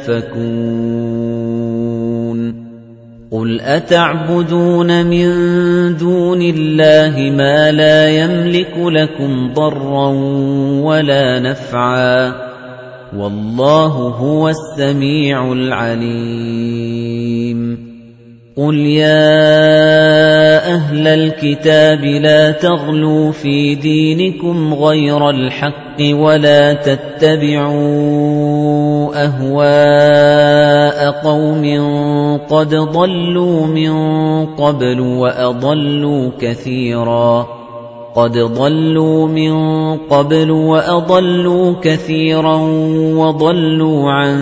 يُؤْفَكُونَ قُلْ أَتَعْبُدُونَ مِن دُونِ اللَّهِ مَا لَا يَمْلِكُ لَكُمْ ضَرًّا وَلَا نَفْعًا وَاللَّهُ هُوَ السَّمِيعُ الْعَلِيمُ قُلْ يَا أَهْلَ الْكِتَابِ لَا تَغْلُوا فِي دِينِكُمْ غَيْرَ الْحَقِّ وَلَا تَتَّبِعُوا أَهْوَاءَ قَوْمٍ قَدْ ضَلُّوا مِن قَبْلُ وَأَضَلُّوا كَثِيرًا قَدْ ضَلُّوا مِن قَبْلُ وَأَضَلُّوا كَثِيرًا وَضَلُّوا عَن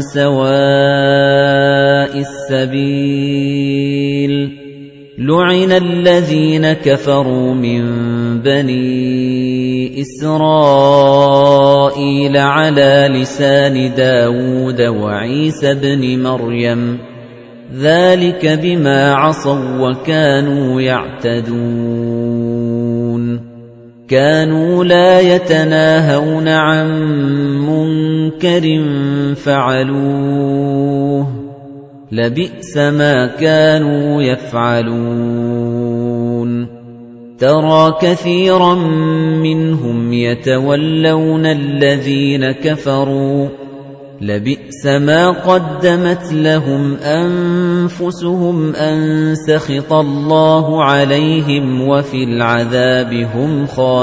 سَوَاءِ السَّبِيلِ لُعِنَ الَّذِينَ كَفَرُوا مِن بَنِي إِسْرَائِيلَ عَلَى لِسَانِ دَاوُودَ وَعِيسَى ابْنِ مَرْيَمَ ذَلِكَ بِمَا عَصَوا وَّكَانُوا يَعْتَدُونَ كَانُوا لَا يَتَنَاهَوْنَ عَن مُّنكَرٍ فَعَلُوهُ لَبِئْسَ مَا كَانُوا يَفْعَلُونَ تَرَى كَثِيرًا مِّنْهُمْ يَتَوَلَّوْنَ الَّذِينَ كَفَرُوا لَبِئْسَ مَا قَدَّمَتْ لَهُمْ أَنفُسُهُمْ أَن سَخِطَ اللَّهُ عَلَيْهِمْ وَفِي الْعَذَابِ هُمْ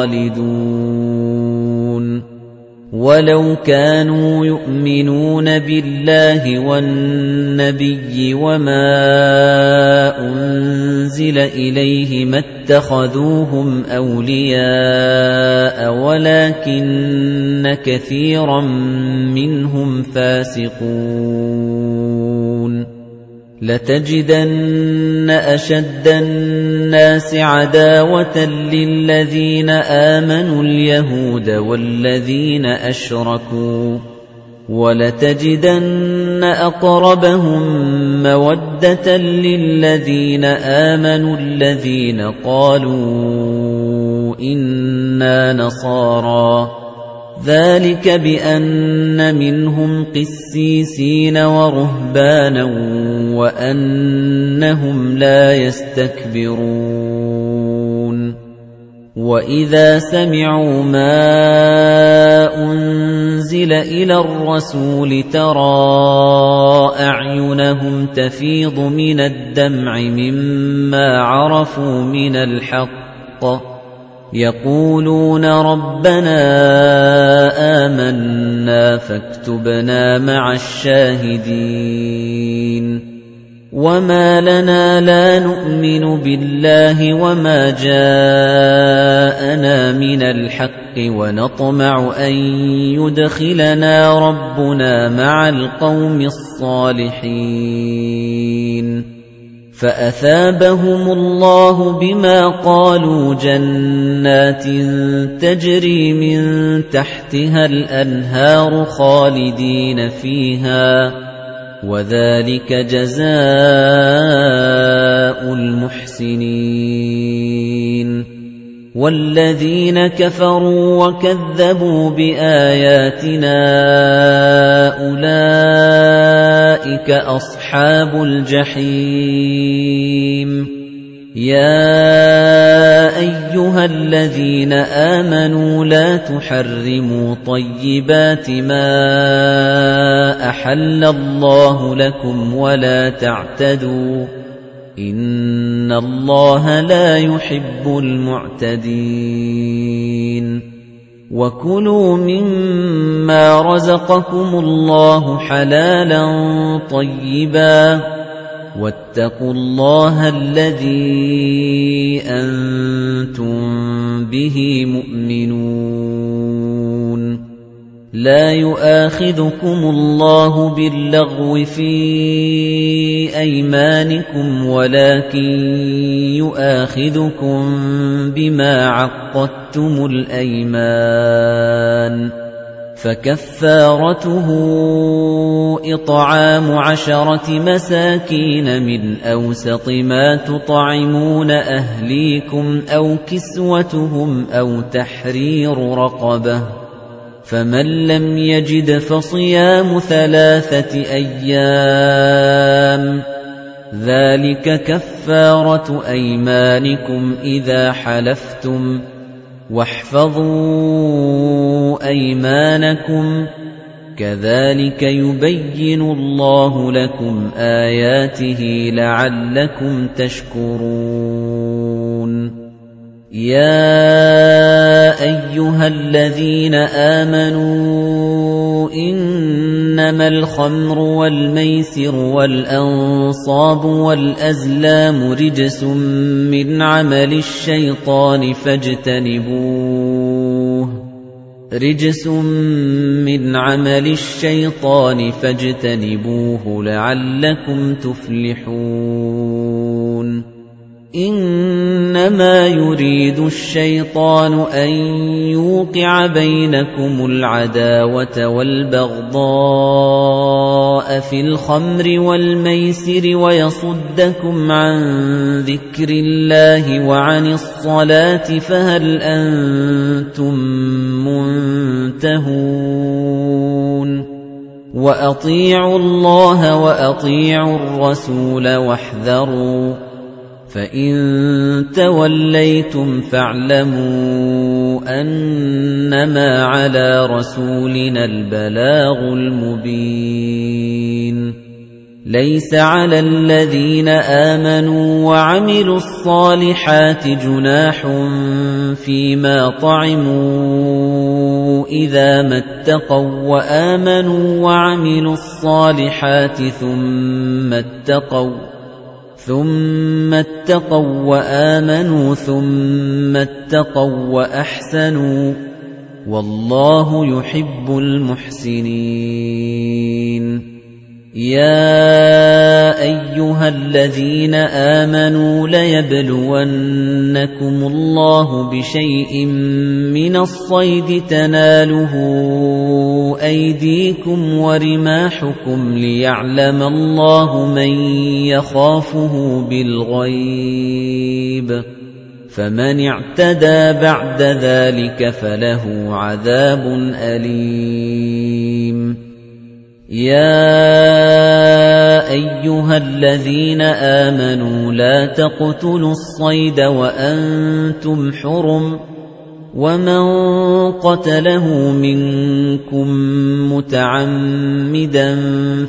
خَالِدُونَ وَلَوْ كَانُوا يُؤْمِنُونَ بِاللَّهِ وَالنَّبِيِّ وَمَا أُنزِلَ إِلَيْهِ مَا اتَّخَذُوهُمْ أَوْلِيَاءَ وَلَكِنَّ كَثِيرًا مِّنْهُمْ فَاسِقُونَ لَتَجِدَنَّ أَشَدَّ النَّاسِ عَدَاوَةً لِّلَّذِينَ آمَنُوا الْيَهُودَ وَالَّذِينَ أَشْرَكُوا وَلَتَجِدَنَّ أَقْرَبَهُم مَّوَدَّةً لِّلَّذِينَ آمَنُوا الَّذِينَ قَالُوا إِنَّا نَصَارَىٰ ذَلِكَ بِأَنَّ مِنْهُمْ قِسِّيسِينَ وَرُهْبَانًا وَأَنَّهُمْ لَا يَسْتَكْبِرُونَ وَإِذَا سَمِعُوا مَا أُنزِلَ إِلَى الرَّسُولِ تَرَىٰ أَعْيُنَهُمْ تَفِيضُ مِنَ الدَّمْعِ مِمَّا عَرَفُوا مِنَ الْحَقِّ يَقُولُونَ رَبَّنَا آمَنَّا فَاكْتُبْنَا مَعَ الشَّاهِدِينَ وَمَا لَنَا لَا نُؤْمِنُ بِاللَّهِ وَمَا جَاءَنَا مِنَ الْحَقِّ وَنَطْمَعُ أَن يُدْخِلَنَا رَبُّنَا مَعَ الْقَوْمِ الصَّالِحِينَ فَأَثَابَهُمُ اللَّهُ بِمَا قَالُوا جَنَّاتٍ تَجْرِي مِن تَحْتِهَا الْأَنْهَارُ خَالِدِينَ فِيهَا وَذَلِكَ جَزَاءُ الْمُحْسِنِينَ وَالَّذِينَ كَفَرُوا وَكَذَّبُوا بِآيَاتِنَا أُولَئِكَ أَصْحَابُ الْجَحِيمِ يَا أَيُّهَا الَّذِينَ آمَنُوا لَا تُحَرِّمُوا طَيِّبَاتِ مَا أَحَلَّ اللَّهُ لَكُمْ وَلَا تَعْتَدُوا إِنَّ اللَّهَ لَا يُحِبُّ الْمُعْتَدِينَ وَكُلُوا مِمَّا رَزَقَكُمُ اللَّهُ حَلَالًا طَيِّبًا وَاتَّقُوا اللَّهَ الَّذِي أَنتُم بِهِ مُؤْمِنُونَ لَا يُؤَاخِذُكُمُ اللَّهُ بِاللَّغْوِ فِي أَيْمَانِكُمْ وَلَكِن يُؤَاخِذُكُم بِمَا عَقَّدتُّمُ الْأَيْمَانَ فَكَفَّارَتُهُ إِطْعَامُ عَشَرَةِ مَسَاكِينَ مِنْ أَوْسَطِ مَا تُطْعِمُونَ أَهْلِيكُمْ أَوْ كِسْوَتُهُمْ أَوْ تَحْرِيرُ رَقَبَةٍ فَمَن لَّمْ يَجِدْ فَصِيَامُ ثَلَاثَةِ أَيَّامٍ ذَلِكَ كَفَّارَةُ أَيْمَانِكُمْ إِذَا حَلَفْتُمْ وَاحْفَظُوا أَيْمَانَكُمْ كَذَلِكَ يُبَيِّنُ اللَّهُ لَكُمْ آيَاتِهِ لَعَلَّكُمْ تَشْكُرُونَ يَا أَيُّهَا الَّذِينَ آمَنُوا إِنَّمَا الْخَمْرُ وَالْمَيْسِرُ وَالْأَنصَابُ وَالْأَزْلَامُ رِجْسٌ مِّنْ عَمَلِ الشَّيْطَانِ فاجتنبوه رِجْسٌ مِّنْ عَمَلِ الشَّيْطَانِ فاجتنبوه لَعَلَّكُمْ تُفْلِحُونَ إِنَّمَا يُرِيدُ الشَّيْطَانُ أَن يُوقِعَ بَيْنَكُمُ الْعَدَاوَةَ وَالْبَغْضَاءَ فِي الْخَمْرِ وَالْمَيْسِرِ وَيَصُدَّكُمْ عَن ذِكْرِ اللَّهِ وَعَنِ الصَّلَاةِ فَهَلْ أَنتُم مُّنتَهُونَ وَأَطِيعُوا اللَّهَ وَأَطِيعُوا الرَّسُولَ وَاحْذَرُوا فَإِن تَوَلَّيْتُمْ فَاعْلَمُوا أَنَّمَا عَلَىٰ رَسُولِنَا الْبَلَاغُ الْمُبِينُ لَيْسَ عَلَى الَّذِينَ آمَنُوا وَعَمِلُوا الصَّالِحَاتِ جُنَاحٌ فِيمَا طَعِمُوا إِذَا مَا اتَّقَوا وَّآمَنُوا وَعَمِلُوا الصَّالِحَاتِ ثُمَّ اتَّقَوا ثُمَّ اتَّقَوا وَّآمَنُوا ثُمَّ اتَّقَوا وَأَحْسَنُوا وَاللَّهُ يُحِبُّ الْمُحْسِنِينَ يَا أَيُّهَا الَّذِينَ آمَنُوا لَيَبْلُوَنَّكُمُ اللَّهُ بِشَيْءٍ مِّنَ الصَّيْدِ تَنَالُهُ أَيْدِيكُمْ وَرِمَاحُكُمْ لِيَعْلَمَ اللَّهُ مَن يَخَافُهُ بِالْغَيْبِ فَمَنِ اعْتَدَىٰ بَعْدَ ذَلِكَ فَلَهُ عَذَابٌ أَلِيمٌ يَا أَيُّهَا الَّذِينَ آمَنُوا لَا تَقْتُلُوا الصَّيْدَ وَأَنتُمْ حُرُمٌ وَمَن قَتَلَهُ مِنكُم مُّتَعَمِّدًا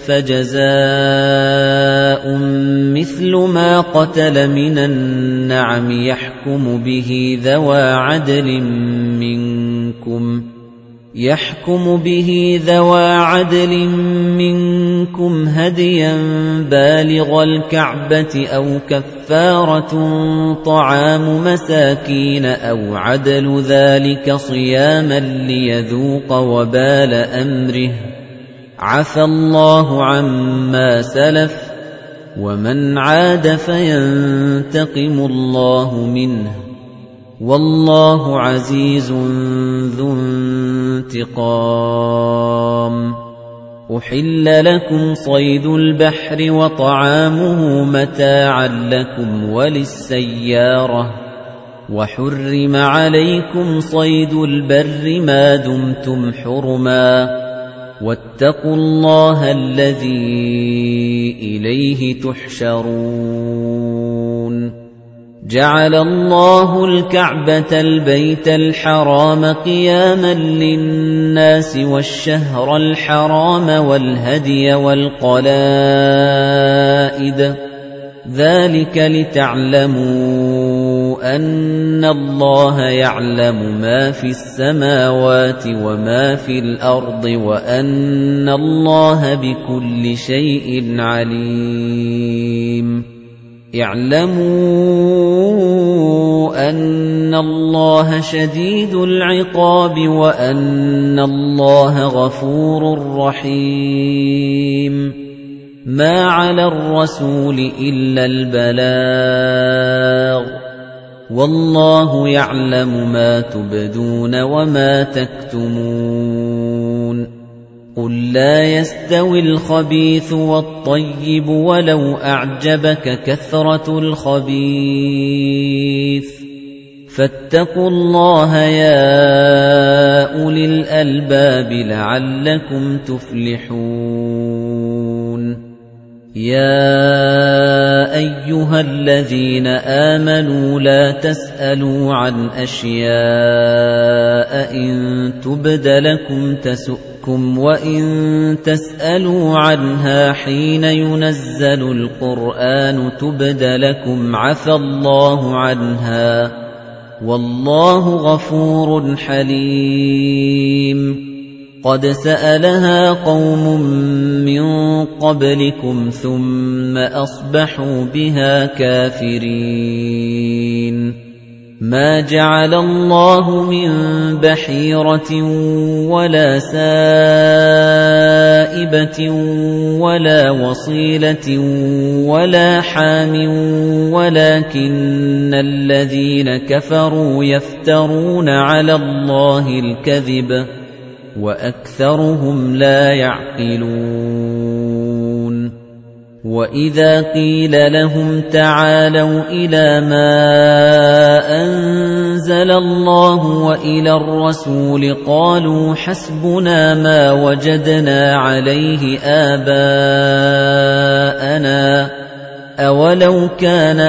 فَجَزَاءٌ مِّثْلُ مَا قَتَلَ مِنَ النَّعَمِ يَحْكُمُ بِهِ ذَوَى عَدْلٍ مِّنكُمْ يَحْكُمُ بِهِ ذَوَى عَدْلٍ مِّنكُمْ هَدْيًا بَالِغَ الْكَعْبَةِ أَوْ كَفَّارَةٌ طَعَامُ مَسَاكِينَ أَوْ عَدْلُ ذَلِكَ صِيَامًا لِّيَذُوقَ وَبَالَ أَمْرِهِ عَفَا اللَّهُ عَمَّا سَلَفَ وَمَنْ عَادَ فَيَنتَقِمُ اللَّهُ مِنْهُ وَاللَّهُ عَزِيزٌ ذُو انتِقَامٍ أُحِلَّ لَكُمْ صَيْدُ الْبَحْرِ وَطَعَامُهُ مَتَاعًا لَّكُمْ وَلِلسَّيَّارَةِ وَحُرِّمَ عَلَيْكُمْ صَيْدُ الْبَرِّ مَا دُمْتُمْ حُرُمًا وَاتَّقُوا اللَّهَ الَّذِي إِلَيْهِ تُحْشَرُونَ جَعَلَ اللَّهُ الْكَعْبَةَ الْبَيْتَ الْحَرَامَ قِيَامًا لِّلنَّاسِ وَالشَّهْرَ الْحَرَامَ وَالْهَدْيَ وَالْقَلَائِدَ ذَلِكَ لِتَعْلَمُوا أَنَّ اللَّهَ يَعْلَمُ مَا فِي السَّمَاوَاتِ وَمَا في الْأَرْضِ وَأَنَّ اللَّهَ بِكُلِّ شَيْءٍ عَلِيمٌ اعْلَمُوا أَنَّ اللَّهَ شَدِيدُ الْعِقَابِ وَأَنَّ اللَّهَ غَفُورٌ رَّحِيمٌ مَا عَلَى الرَّسُولِ إِلَّا الْبَلَاغُ وَاللَّهُ يَعْلَمُ مَا تُبْدُونَ وَمَا تَكْتُمُونَ قُل لَّا يَسْتَوِي الْخَبِيثُ وَالطَّيِّبُ وَلَوْ أَعْجَبَكَ كَثْرَةُ الْخَبِيثِ فَاتَّقُوا اللَّهَ يَا أُولِي الْأَلْبَابِ لَعَلَّكُمْ تُفْلِحُونَ يَا أَيُّهَا الَّذِينَ آمَنُوا لَا تَسْأَلُوا عَنْ أَشْيَاءَ إِن تُبْدَ لَكُمْ تَسُؤْكُمْ وَإِن تَسْأَلُوا عَنْهَا حِينَ يُنَزَّلُ الْقُرْآنُ تُبْدَ لَكُمْ عَفَا اللَّهُ عَنْهَا وَاللَّهُ غَفُورٌ حَلِيمٌ قَدْ سَأَلَهَا قَوْمٌ مِّن قَبْلِكُمْ ثُمَّ أَصْبَحُوا بِهَا كَافِرِينَ مَا جَعَلَ اللَّهُ مِن بَحِيرَةٍ وَلَا سَائِبَةٍ وَلَا وَصِيلَةٍ وَلَا حَامٍ وَلَكِنَّ الَّذِينَ كَفَرُوا يَفْتَرُونَ عَلَى اللَّهِ الْكَذِبَ وَأَكْثَرُهُمْ لَا يَعْقِلُونَ وَإِذَا قِيلَ لَهُمْ تَعَالَوْا إِلَى مَا أَنزَلَ اللَّهُ وَإِلَى الرَّسُولِ قَالُوا حَسْبُنَا مَا وَجَدْنَا عَلَيْهِ آبَاءَنَا أَوَلَوْ كَانَ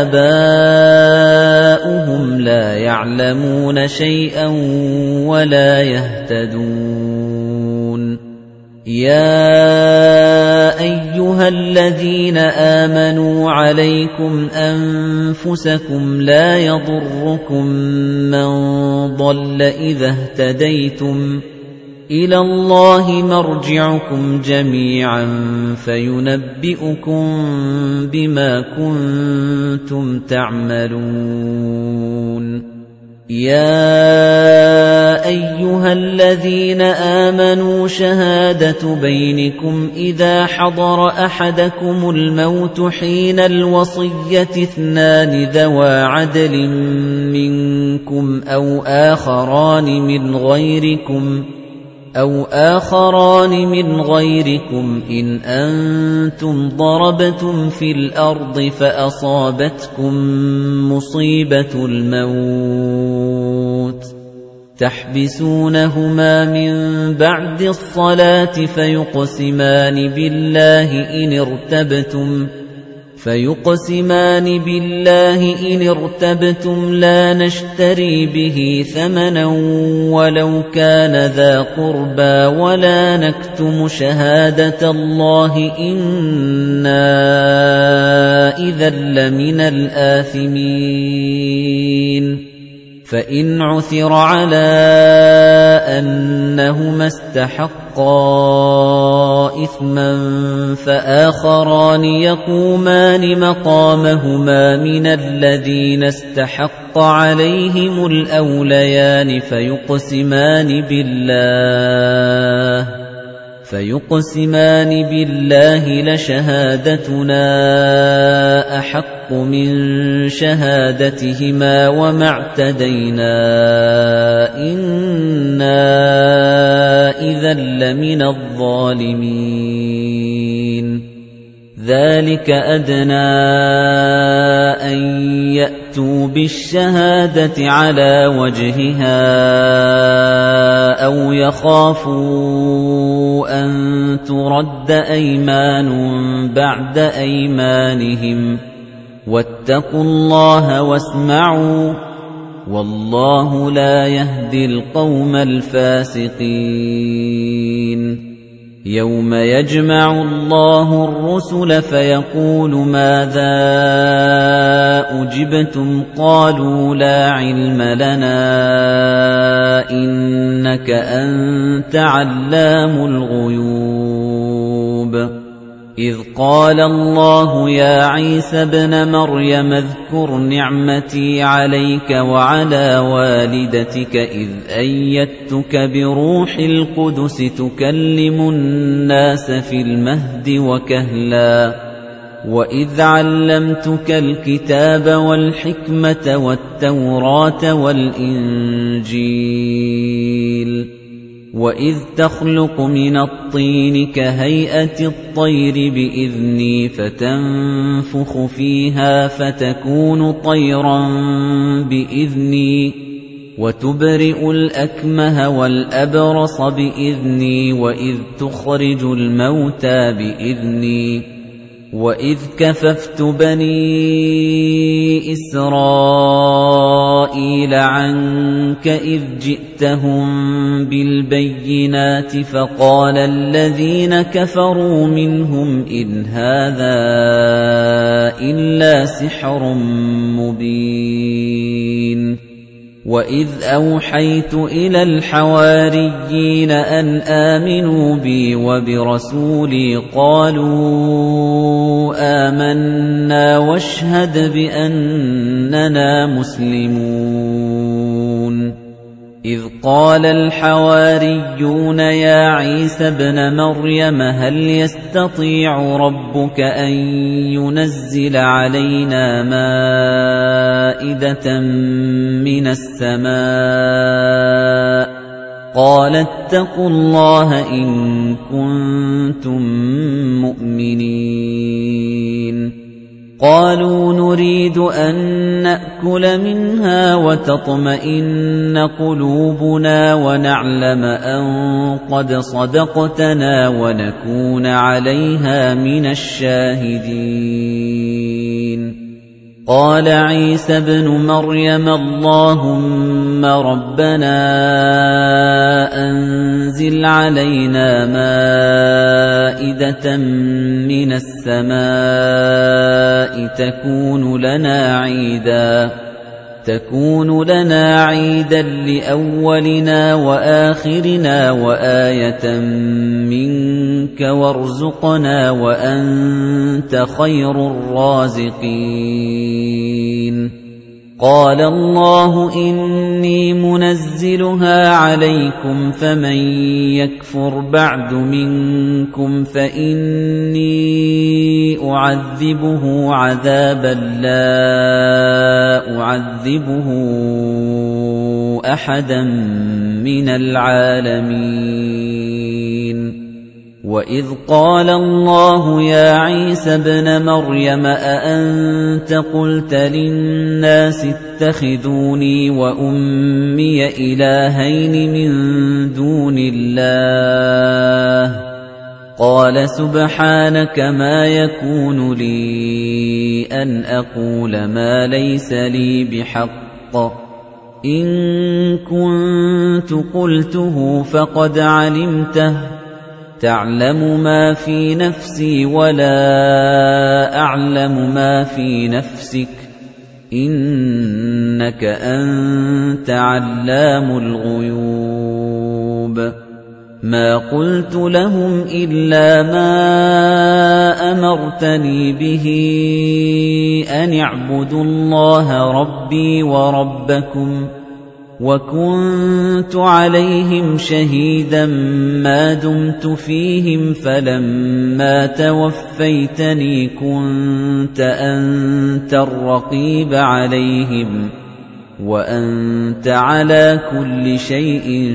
آبَاؤُهُمْ لَا يَعْلَمُونَ شَيْئًا وَلَا يَهْتَدُونَ يَا أَيُّهَا الَّذِينَ آمَنُوا عَلَيْكُمْ أَنفُسَكُمْ لَا يَضُرُّكُم مَّن ضَلَّ إِذَا اهْتَدَيْتُمْ إِلَى اللَّهِ مَرْجِعُكُمْ جَمِيعًا فَيُنَبِّئُكُم بِمَا كُنتُمْ تَعْمَلُونَ يَا أَيُّهَا الَّذِينَ آمَنُوا شَهَادَةُ بَيْنِكُمْ إِذَا حَضَرَ أَحَدَكُمُ الْمَوْتُ حِينَ الْوَصِيَّةِ اثْنَانِ ذَوَا عَدْلٍ مِّنكُمْ أَوْ آخَرَانِ مِنْ غَيْرِكُمْ أَوْ آخَرَانِ مِنْ غَيْرِكُمْ إِنْ أَنْتُمْ ضَرَبْتُمْ فِي الْأَرْضِ فَأَصَابَتْكُمْ مُصِيبَةُ الْمَوْتِ تَحْبِسُونَهُمَا مِنْ بَعْدِ الصَّلَاةِ فَيُقْسِمَانِ بِاللَّهِ إِنِ ارْتَبْتُمْ فَيُقْسِمَانِ بِاللَّهِ إِنِ ارْتَبْتُمْ لَا نَشْتَرِي بِهِ ثَمَنًا وَلَوْ كَانَ ذَا قُرْبَى وَلَا نَكْتُمُ شَهَادَةَ اللَّهِ إِنَّا إِذًا لَّمِنَ الْآثِمِينَ فَإِنْ عُثِرَ عَلَىٰ أَنَّهُمَا اسْتَحَقَّا إِثْمًا فَآخَرَانِ يَقُومَانِ مَقَامَهُمَا مِنَ الَّذِينَ استحق عليهم الأوليان فيقسمان بالله فيقسمان بالله لشهادتنا أحق من شهادتهما وما اعتدينا إنا إذا لمن الظالمين ذلك أدنى أن يأتوا بالشهادة على وجهها أو يخافوا أن ترد أيمان بعد أيمانهم واتقوا الله واسمعوا والله لا يهدي القوم الفاسقين يَوْمَ يَجْمَعُ اللَّهُ الرُّسُلَ فَيَقُولُ مَاذَا أُجِبْتُمْ قَالُوا لَا عِلْمَ لَنَا إِنَّكَ أَنْتَ عَلَّامُ الْغُيُوبِ إِذْ قَالَ اللَّهُ يَا عِيسَى ابْنَ مَرْيَمَ اذْكُرْ نِعْمَتِي عَلَيْكَ وَعَلَى وَالِدَتِكَ إِذْ أَيَّدتُّكَ بِرُوحِ الْقُدُسِ تُكَلِّمُ النَّاسَ فِي الْمَهْدِ وَكَهْلًا وَإِذْ عَلَّمْتُكَ الْكِتَابَ وَالْحِكْمَةَ وَالتَّوْرَاةَ وَالْإِنْجِيلَ وَإِذْ تَخْلُقُ مِنَ الطِّينِ كَهَيْئَةِ الطَّيْرِ بِإِذْنِي فَتَنفُخُ فِيهَا فَتَكُونُ طَيْرًا بِإِذْنِي وَتُبْرِئُ الْأَكْمَهَ وَالْأَبْرَصَ بِإِذْنِي وَإِذْ تُخْرِجُ الْمَوْتَى بِإِذْنِي وَإِذْ كَفَفْتُ بَنِي إِسْرَائِيلَ عَنكَ إِذْ جِئْتَهُم بِالْبَيِّنَاتِ فَقَالَ الَّذِينَ كَفَرُوا مِنْهُمْ إِنْ هَذَا إِلَّا سِحْرٌ مُبِينٌ وَإِذْ أَوْحَيْتُ إِلَى الْحَوَارِيِّينَ أَنْ آمِنُوا بِي وَبِرَسُولِي قَالُوا آمَنَّا وَاشْهَدْ بِأَنَّنَا مُسْلِمُونَ إِذْ قَالَ الْحَوَارِيُّونَ يَا عِيسَى ابْنَ مَرْيَمَ هَلْ يَسْتَطِيعُ رَبُّكَ أَن يُنَزِّلَ عَلَيْنَا مَائِدَةً مِّنَ السَّمَاءِ قَالَ اتَّقُوا اللَّهَ إِن كُنتُم مُّؤْمِنِينَ قَالُوا نُرِيدُ أَن نَّأْكُلَ مِنْهَا وَتَطْمَئِنَّ قُلُوبُنَا وَنَعْلَمَ أَن قَدْ صَدَقْتَنَا وَنَكُونَ عَلَيْهَا مِنَ الشَّاهِدِينَ قَالَ عِيسَى ابْنُ مَرْيَمَ اللَّهُمَّ رَبَّنَا أَنزِلْ عَلَيْنَا مَائِدَةً مِّنَ السَّمَاءِ تَكُونُ لَنَا عِيدًا تَكُونُ لَنَا عِيدًا لِأَوَّلِنَا وَآخِرِنَا وَآيَةً مِنكَ وَارْزُقْنَا وَأَنتَ خَيْرُ الرَّازِقِينَ قَالَ اللَّهُ إِنِّي مُنَزِّلُهَا عَلَيْكُمْ فَمَن يَكْفُرْ بَعْدُ مِنكُمْ فَإِنِّي أُعَذِّبُهُ عَذَابًا لَّا أُعَذِّبُهُ أَحَدًا مِّنَ الْعَالَمِينَ وَإِذْ قَالَ اللَّهُ يَا عِيسَى ابْنَ مَرْيَمَ أَأَنتَ قُلْتَ لِلنَّاسِ اتَّخِذُونِي وَأُمِّيَ إِلَٰهَيْنِ مِن دُونِ اللَّهِ قَالَ سُبْحَانَكَ مَا يَكُونُ لِي أَنْ أَقُولَ مَا لَيْسَ لِي بِحَقٍّ إِن كُنتُ قُلْتُهُ فَقَدْ عَلِمْتَهُ تَعْلَمُ مَا فِي نَفْسِي وَلَا أَعْلَمُ مَا فِي نَفْسِكَ إِنَّكَ أَنتَ عَلَّامُ الْغُيُوبِ مَا قُلْتُ لَهُمْ إِلَّا مَا أَمَرْتَنِي بِهِ أَنِ اعْبُدُوا اللَّهَ رَبِّي وَرَبَّكُمْ وَكُنتُ عَلَيْهِمْ شَهِيدًا مَا دُمْتُ فِيهِمْ فَلَمَّا تَوَفَّيْتَنِي كُنتَ أَنتَ الرَّقِيبَ عَلَيْهِمْ وَأَنتَ عَلَى كُلِّ شَيْءٍ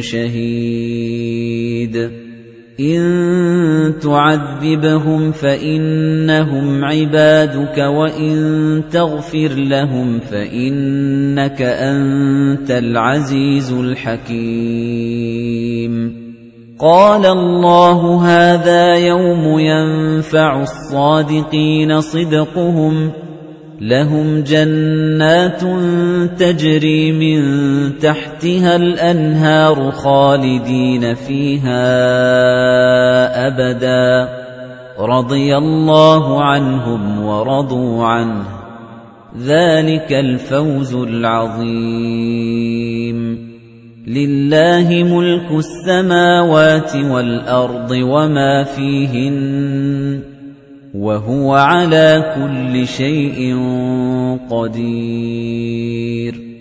شَهِيدٌ إِن تُعَذِّبْهُمْ فَإِنَّهُمْ عِبَادُكَ وَإِن تَغْفِرْ لَهُمْ فَإِنَّكَ أَنتَ الْعَزِيزُ الْحَكِيمُ قَالَ اللَّهُ هَذَا يَوْمُ يَنفَعُ الصَّادِقِينَ صِدْقُهُمْ لَهُمْ جَنَّاتٌ تَجْرِي مِن تَحْتِهَا الْأَنْهَارُ خَالِدِينَ فِيهَا أَبَدًا رَضِيَ اللَّهُ عَنْهُمْ وَرَضُوا عَنْهُ ذَلِكَ الْفَوْزُ الْعَظِيمُ لِلَّهِ مُلْكُ السَّمَاوَاتِ وَالْأَرْضِ وَمَا فِيهِنَّ وَهُوَ عَلَى كُلِّ شَيْءٍ قَدِيرٌ